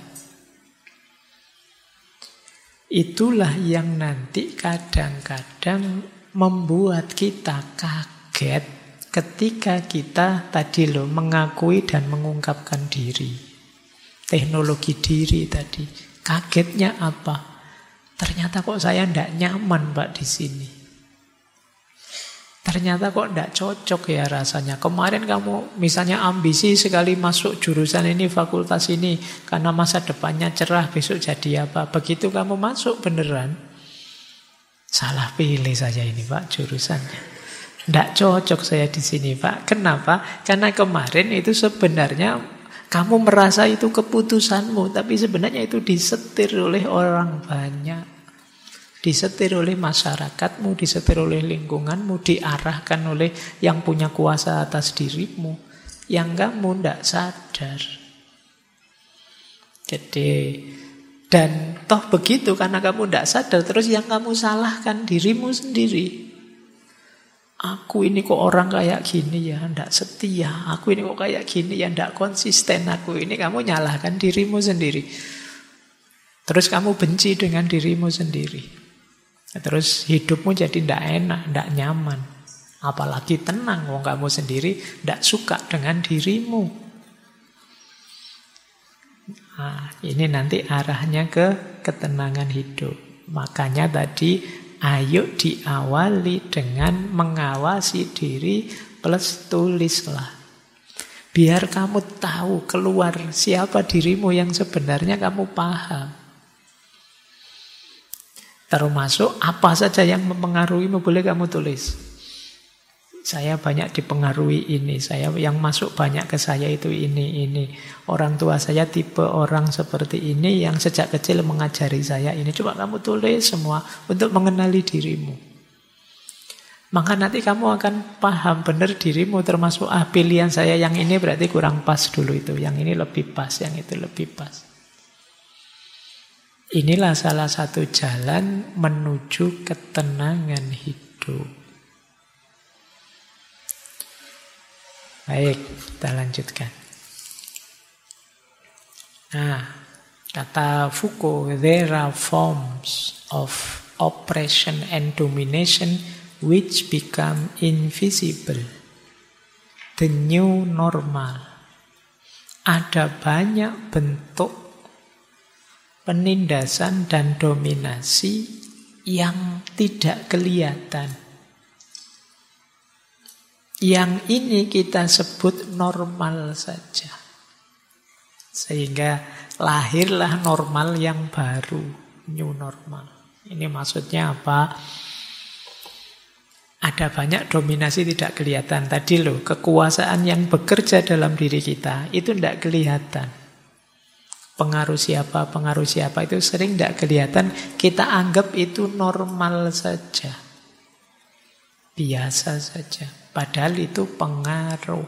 Itulah yang nanti kadang-kadang membuat kita kaget ketika kita tadi mengakui dan mengungkapkan diri. Teknologi diri tadi. Kagetnya apa? Ternyata kok saya tidak nyaman Pak di sini. Ternyata kok tidak cocok ya rasanya. Kemarin kamu misalnya ambisi sekali masuk jurusan ini, fakultas ini, karena masa depannya cerah, besok jadi apa. Begitu kamu masuk beneran, salah pilih saya ini Pak jurusannya. Tidak cocok saya di sini Pak. Kenapa? Karena kemarin itu sebenarnya kamu merasa itu keputusanmu, tapi sebenarnya itu disetir oleh orang banyak. Disetir oleh masyarakatmu, disetir oleh lingkunganmu, diarahkan oleh yang punya kuasa atas dirimu, yang kamu tidak sadar. Jadi, dan toh begitu karena kamu tidak sadar, terus yang kamu salahkan dirimu sendiri. Aku ini kok orang kayak gini ya, tidak setia. Aku ini kok kayak gini ya, tidak konsisten. Aku ini, kamu nyalahkan dirimu sendiri. Terus kamu benci dengan dirimu sendiri. Terus hidupmu jadi tidak enak, tidak nyaman. Apalagi tenang, wong kamu sendiri tidak suka dengan dirimu. Nah, ini nanti arahnya ke ketenangan hidup. Makanya tadi, ayo diawali dengan mengawasi diri plus tulislah. Biar kamu tahu keluar siapa dirimu yang sebenarnya kamu paham. Termasuk apa saja yang mempengaruhimu boleh kamu tulis. Saya banyak dipengaruhi ini, saya yang masuk banyak ke saya itu ini. Orang tua saya tipe orang seperti ini yang sejak kecil mengajari saya ini. Coba kamu tulis semua untuk mengenali dirimu. Maka nanti kamu akan paham benar dirimu, termasuk pilihan saya yang ini berarti kurang pas dulu itu, yang ini lebih pas, yang itu lebih pas. Inilah salah satu jalan menuju ketenangan hidup. Baik, kita lanjutkan. Nah, kata Foucault, there are forms of oppression and domination which become invisible. The new normal. Ada banyak bentuk penindasan dan dominasi yang tidak kelihatan. Yang ini kita sebut normal saja. Sehingga lahirlah normal yang baru, new normal. Ini maksudnya apa? Ada banyak dominasi tidak kelihatan. Tadi kekuasaan yang bekerja dalam diri kita itu tidak kelihatan. Pengaruh siapa itu sering tidak kelihatan. Kita anggap itu normal saja, biasa saja. Padahal itu pengaruh.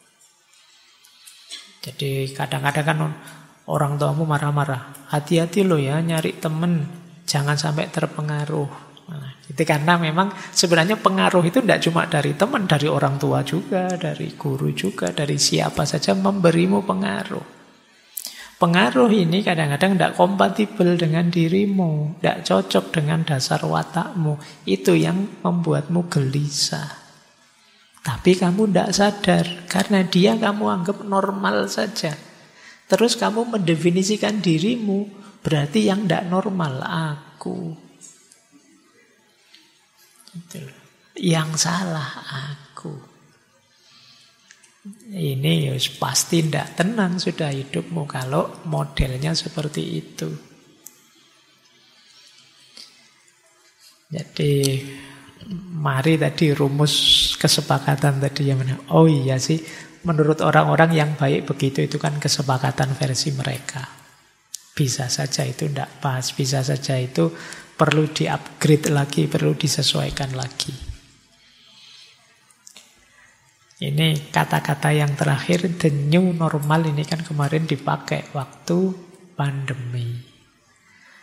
Jadi kadang-kadang kan orang tuamu marah-marah. Hati-hati ya nyari temen, jangan sampai terpengaruh. Nah, itu karena memang sebenarnya pengaruh itu tidak cuma dari teman, dari orang tua juga, dari guru juga, dari siapa saja memberimu pengaruh. Pengaruh ini kadang-kadang tidak kompatibel dengan dirimu, tidak cocok dengan dasar watakmu. Itu yang membuatmu gelisah. Tapi kamu tidak sadar, karena dia kamu anggap normal saja. Terus kamu mendefinisikan dirimu, berarti yang tidak normal, aku. Yang salah, aku. Ini pasti tidak tenang sudah hidupmu kalau modelnya seperti itu. Jadi mari tadi rumus kesepakatan tadi yang mana? Oh iya sih, menurut orang-orang yang baik begitu itu kan kesepakatan versi mereka. Bisa saja itu tidak pas, bisa saja itu perlu di-upgrade lagi, perlu disesuaikan lagi. Ini kata-kata yang terakhir, the new normal, ini kan kemarin dipakai waktu pandemi.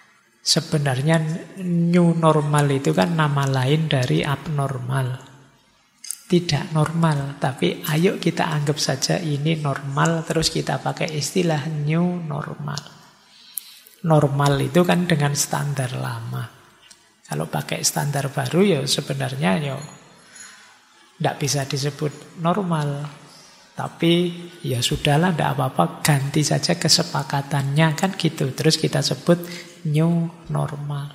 Sebenarnya new normal itu kan nama lain dari abnormal. Tidak normal, tapi ayo kita anggap saja ini normal, terus kita pakai istilah new normal. Normal itu kan dengan standar lama. Kalau pakai standar baru ya sebenarnya ya tidak bisa disebut normal. Tapi ya sudahlah, tidak apa-apa, ganti saja kesepakatannya kan gitu. Terus kita sebut new normal.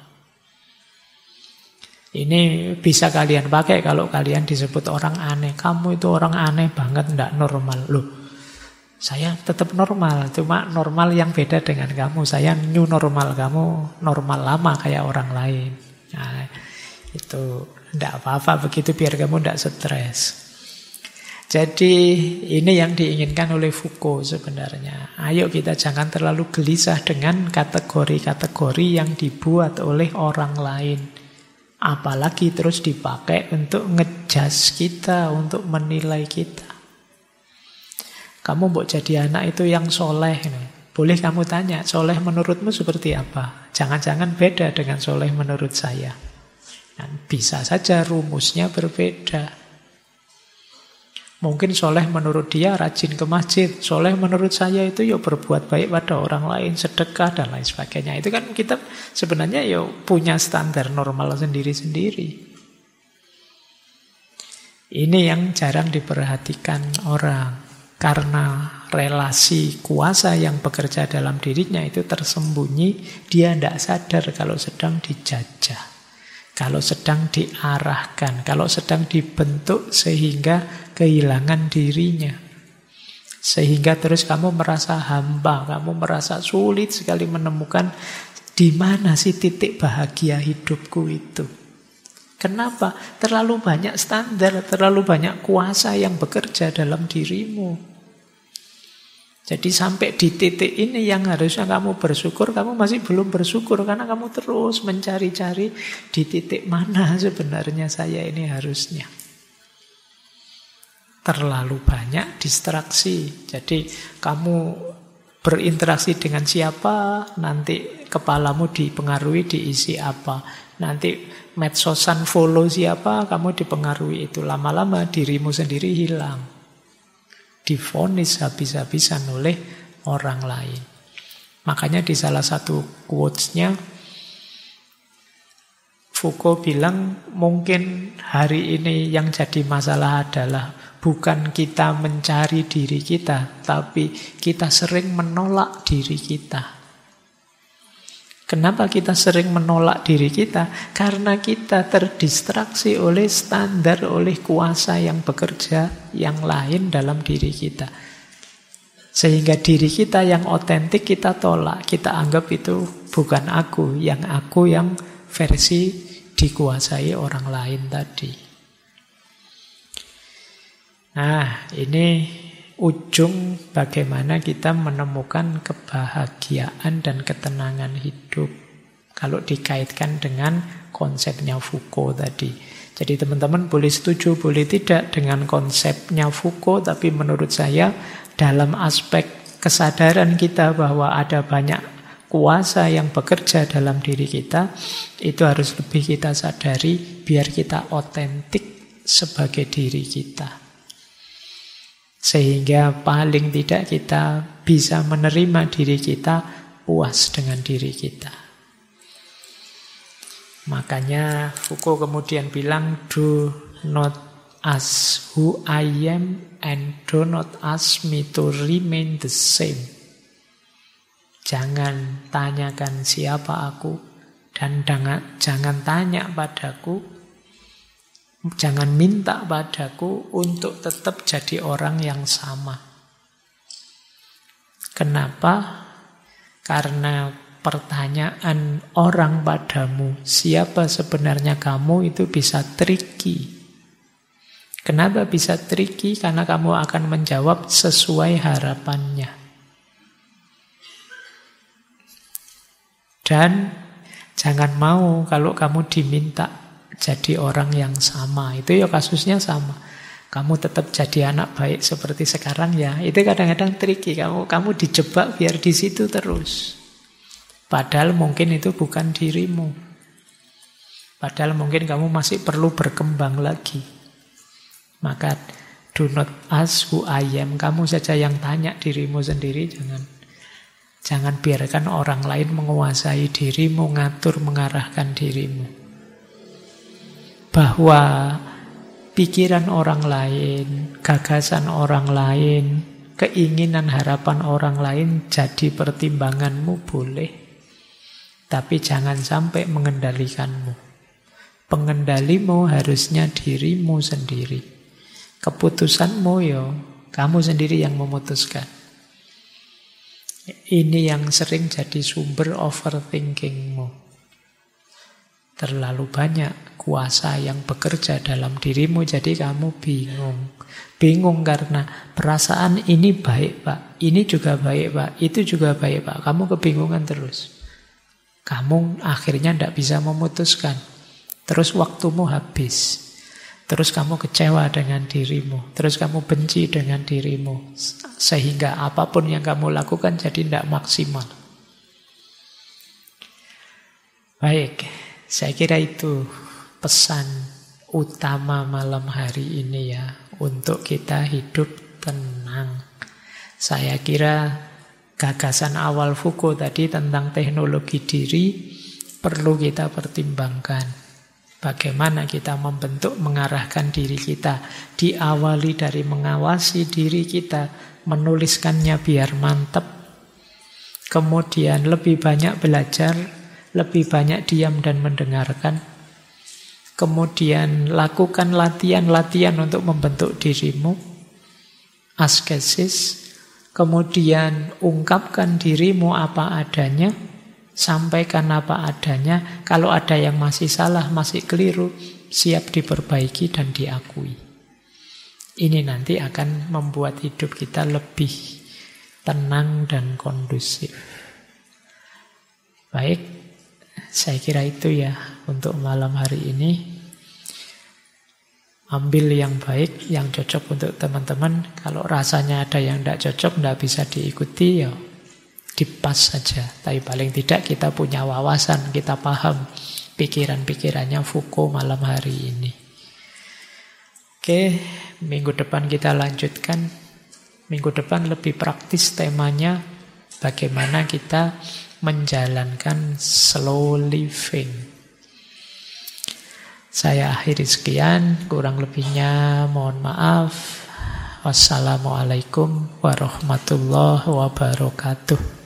Ini bisa kalian pakai kalau kalian disebut orang aneh. Kamu itu orang aneh banget, tidak normal. Loh, saya tetap normal, cuma normal yang beda dengan kamu. Saya new normal, kamu normal lama kayak orang lain. Nah, itu tidak apa-apa begitu biar kamu tidak stres. Jadi ini yang diinginkan oleh Foucault sebenarnya. Ayo kita jangan terlalu gelisah dengan kategori-kategori yang dibuat oleh orang lain. Apalagi terus dipakai untuk ngejudge kita, untuk menilai kita. Kamu mau jadi anak itu yang soleh. Boleh kamu tanya, soleh menurutmu seperti apa? Jangan-jangan beda dengan soleh menurut saya. Dan bisa saja rumusnya berbeda. Mungkin soleh menurut dia rajin ke masjid. Soleh menurut saya itu ya berbuat baik pada orang lain, sedekah dan lain sebagainya. Itu kan kita sebenarnya ya punya standar normal sendiri-sendiri. Ini yang jarang diperhatikan orang. Karena relasi kuasa yang bekerja dalam dirinya itu tersembunyi, dia tidak sadar kalau sedang dijajah. Kalau sedang diarahkan, kalau sedang dibentuk sehingga kehilangan dirinya. Sehingga terus kamu merasa hampa, kamu merasa sulit sekali menemukan di mana sih titik bahagia hidupku itu. Kenapa? Terlalu banyak standar, terlalu banyak kuasa yang bekerja dalam dirimu. Jadi sampai di titik ini yang harusnya kamu bersyukur, kamu masih belum bersyukur karena kamu terus mencari-cari di titik mana sebenarnya saya ini harusnya. Terlalu banyak distraksi. Jadi kamu berinteraksi dengan siapa, nanti kepalamu dipengaruhi diisi apa. Nanti medsosan follow siapa, kamu dipengaruhi itu. Lama-lama dirimu sendiri hilang. Divonis habis-habisan oleh orang lain. Makanya di salah satu quotes-nya Foucault bilang mungkin hari ini yang jadi masalah adalah bukan kita mencari diri kita, tapi kita sering menolak diri kita. Kenapa kita sering menolak diri kita? Karena kita terdistraksi oleh standar, oleh kuasa yang bekerja yang lain dalam diri kita. Sehingga diri kita yang otentik kita tolak. Kita anggap itu bukan aku yang versi dikuasai orang lain tadi. Nah, ini ujung bagaimana kita menemukan kebahagiaan dan ketenangan hidup kalau dikaitkan dengan konsepnya Foucault tadi. Jadi teman-teman boleh setuju, boleh tidak dengan konsepnya Foucault, tapi menurut saya dalam aspek kesadaran kita bahwa ada banyak kuasa yang bekerja dalam diri kita, itu harus lebih kita sadari biar kita otentik sebagai diri kita. Sehingga paling tidak kita bisa menerima diri kita, puas dengan diri kita. Makanya Foucault kemudian bilang, do not ask who I am and do not ask me to remain the same. Jangan tanyakan siapa aku dan jangan tanya padaku, jangan minta padaku untuk tetap jadi orang yang sama. Kenapa? Karena pertanyaan orang padamu, siapa sebenarnya kamu, itu bisa tricky. Kenapa bisa tricky? Karena kamu akan menjawab sesuai harapannya. Dan jangan mau kalau kamu diminta jadi orang yang sama. Itu ya kasusnya sama. Kamu tetap jadi anak baik seperti sekarang ya. Itu kadang-kadang tricky. Kamu dijebak biar di situ terus. Padahal mungkin itu bukan dirimu. Padahal mungkin kamu masih perlu berkembang lagi. Maka do not ask who I am. Kamu saja yang tanya dirimu sendiri. Jangan biarkan orang lain menguasai dirimu, ngatur, mengarahkan dirimu. Bahwa pikiran orang lain, gagasan orang lain, keinginan, harapan orang lain jadi pertimbanganmu boleh. Tapi jangan sampai mengendalikanmu. Pengendalimu harusnya dirimu sendiri. Keputusanmu kamu sendiri yang memutuskan. Ini yang sering jadi sumber overthinkingmu. Terlalu banyak kuasa yang bekerja dalam dirimu, jadi kamu bingung. Bingung karena perasaan ini baik Pak, ini juga baik Pak, itu juga baik Pak. Kamu kebingungan terus. Kamu akhirnya tidak bisa memutuskan. Terus waktumu habis. Terus kamu kecewa dengan dirimu. Terus kamu benci dengan dirimu. Sehingga apapun yang kamu lakukan jadi tidak maksimal. Baik, saya kira itu pesan utama malam hari ini ya. Untuk kita hidup tenang. Saya kira gagasan awal Foucault tadi tentang teknologi diri perlu kita pertimbangkan. Bagaimana kita membentuk, mengarahkan diri kita. Diawali dari mengawasi diri kita, menuliskannya biar mantap. Kemudian lebih banyak belajar, lebih banyak diam dan mendengarkan. Kemudian lakukan latihan-latihan untuk membentuk dirimu. Askesis. Kemudian ungkapkan dirimu apa adanya. Sampaikan apa adanya. Kalau ada yang masih salah, masih keliru, siap diperbaiki dan diakui. Ini nanti akan membuat hidup kita lebih tenang dan kondusif. Baik, saya kira itu ya untuk malam hari ini. Ambil yang baik, yang cocok untuk teman-teman. Kalau rasanya ada yang tidak cocok, tidak bisa diikuti, ya dipas saja. Tapi paling tidak kita punya wawasan, kita paham pikiran-pikirannya Foucault malam hari ini. Oke, minggu depan kita lanjutkan. Minggu depan lebih praktis temanya, bagaimana kita menjalankan slow living. Saya akhiri sekian, kurang lebihnya mohon maaf. Wassalamualaikum warahmatullahi wabarakatuh.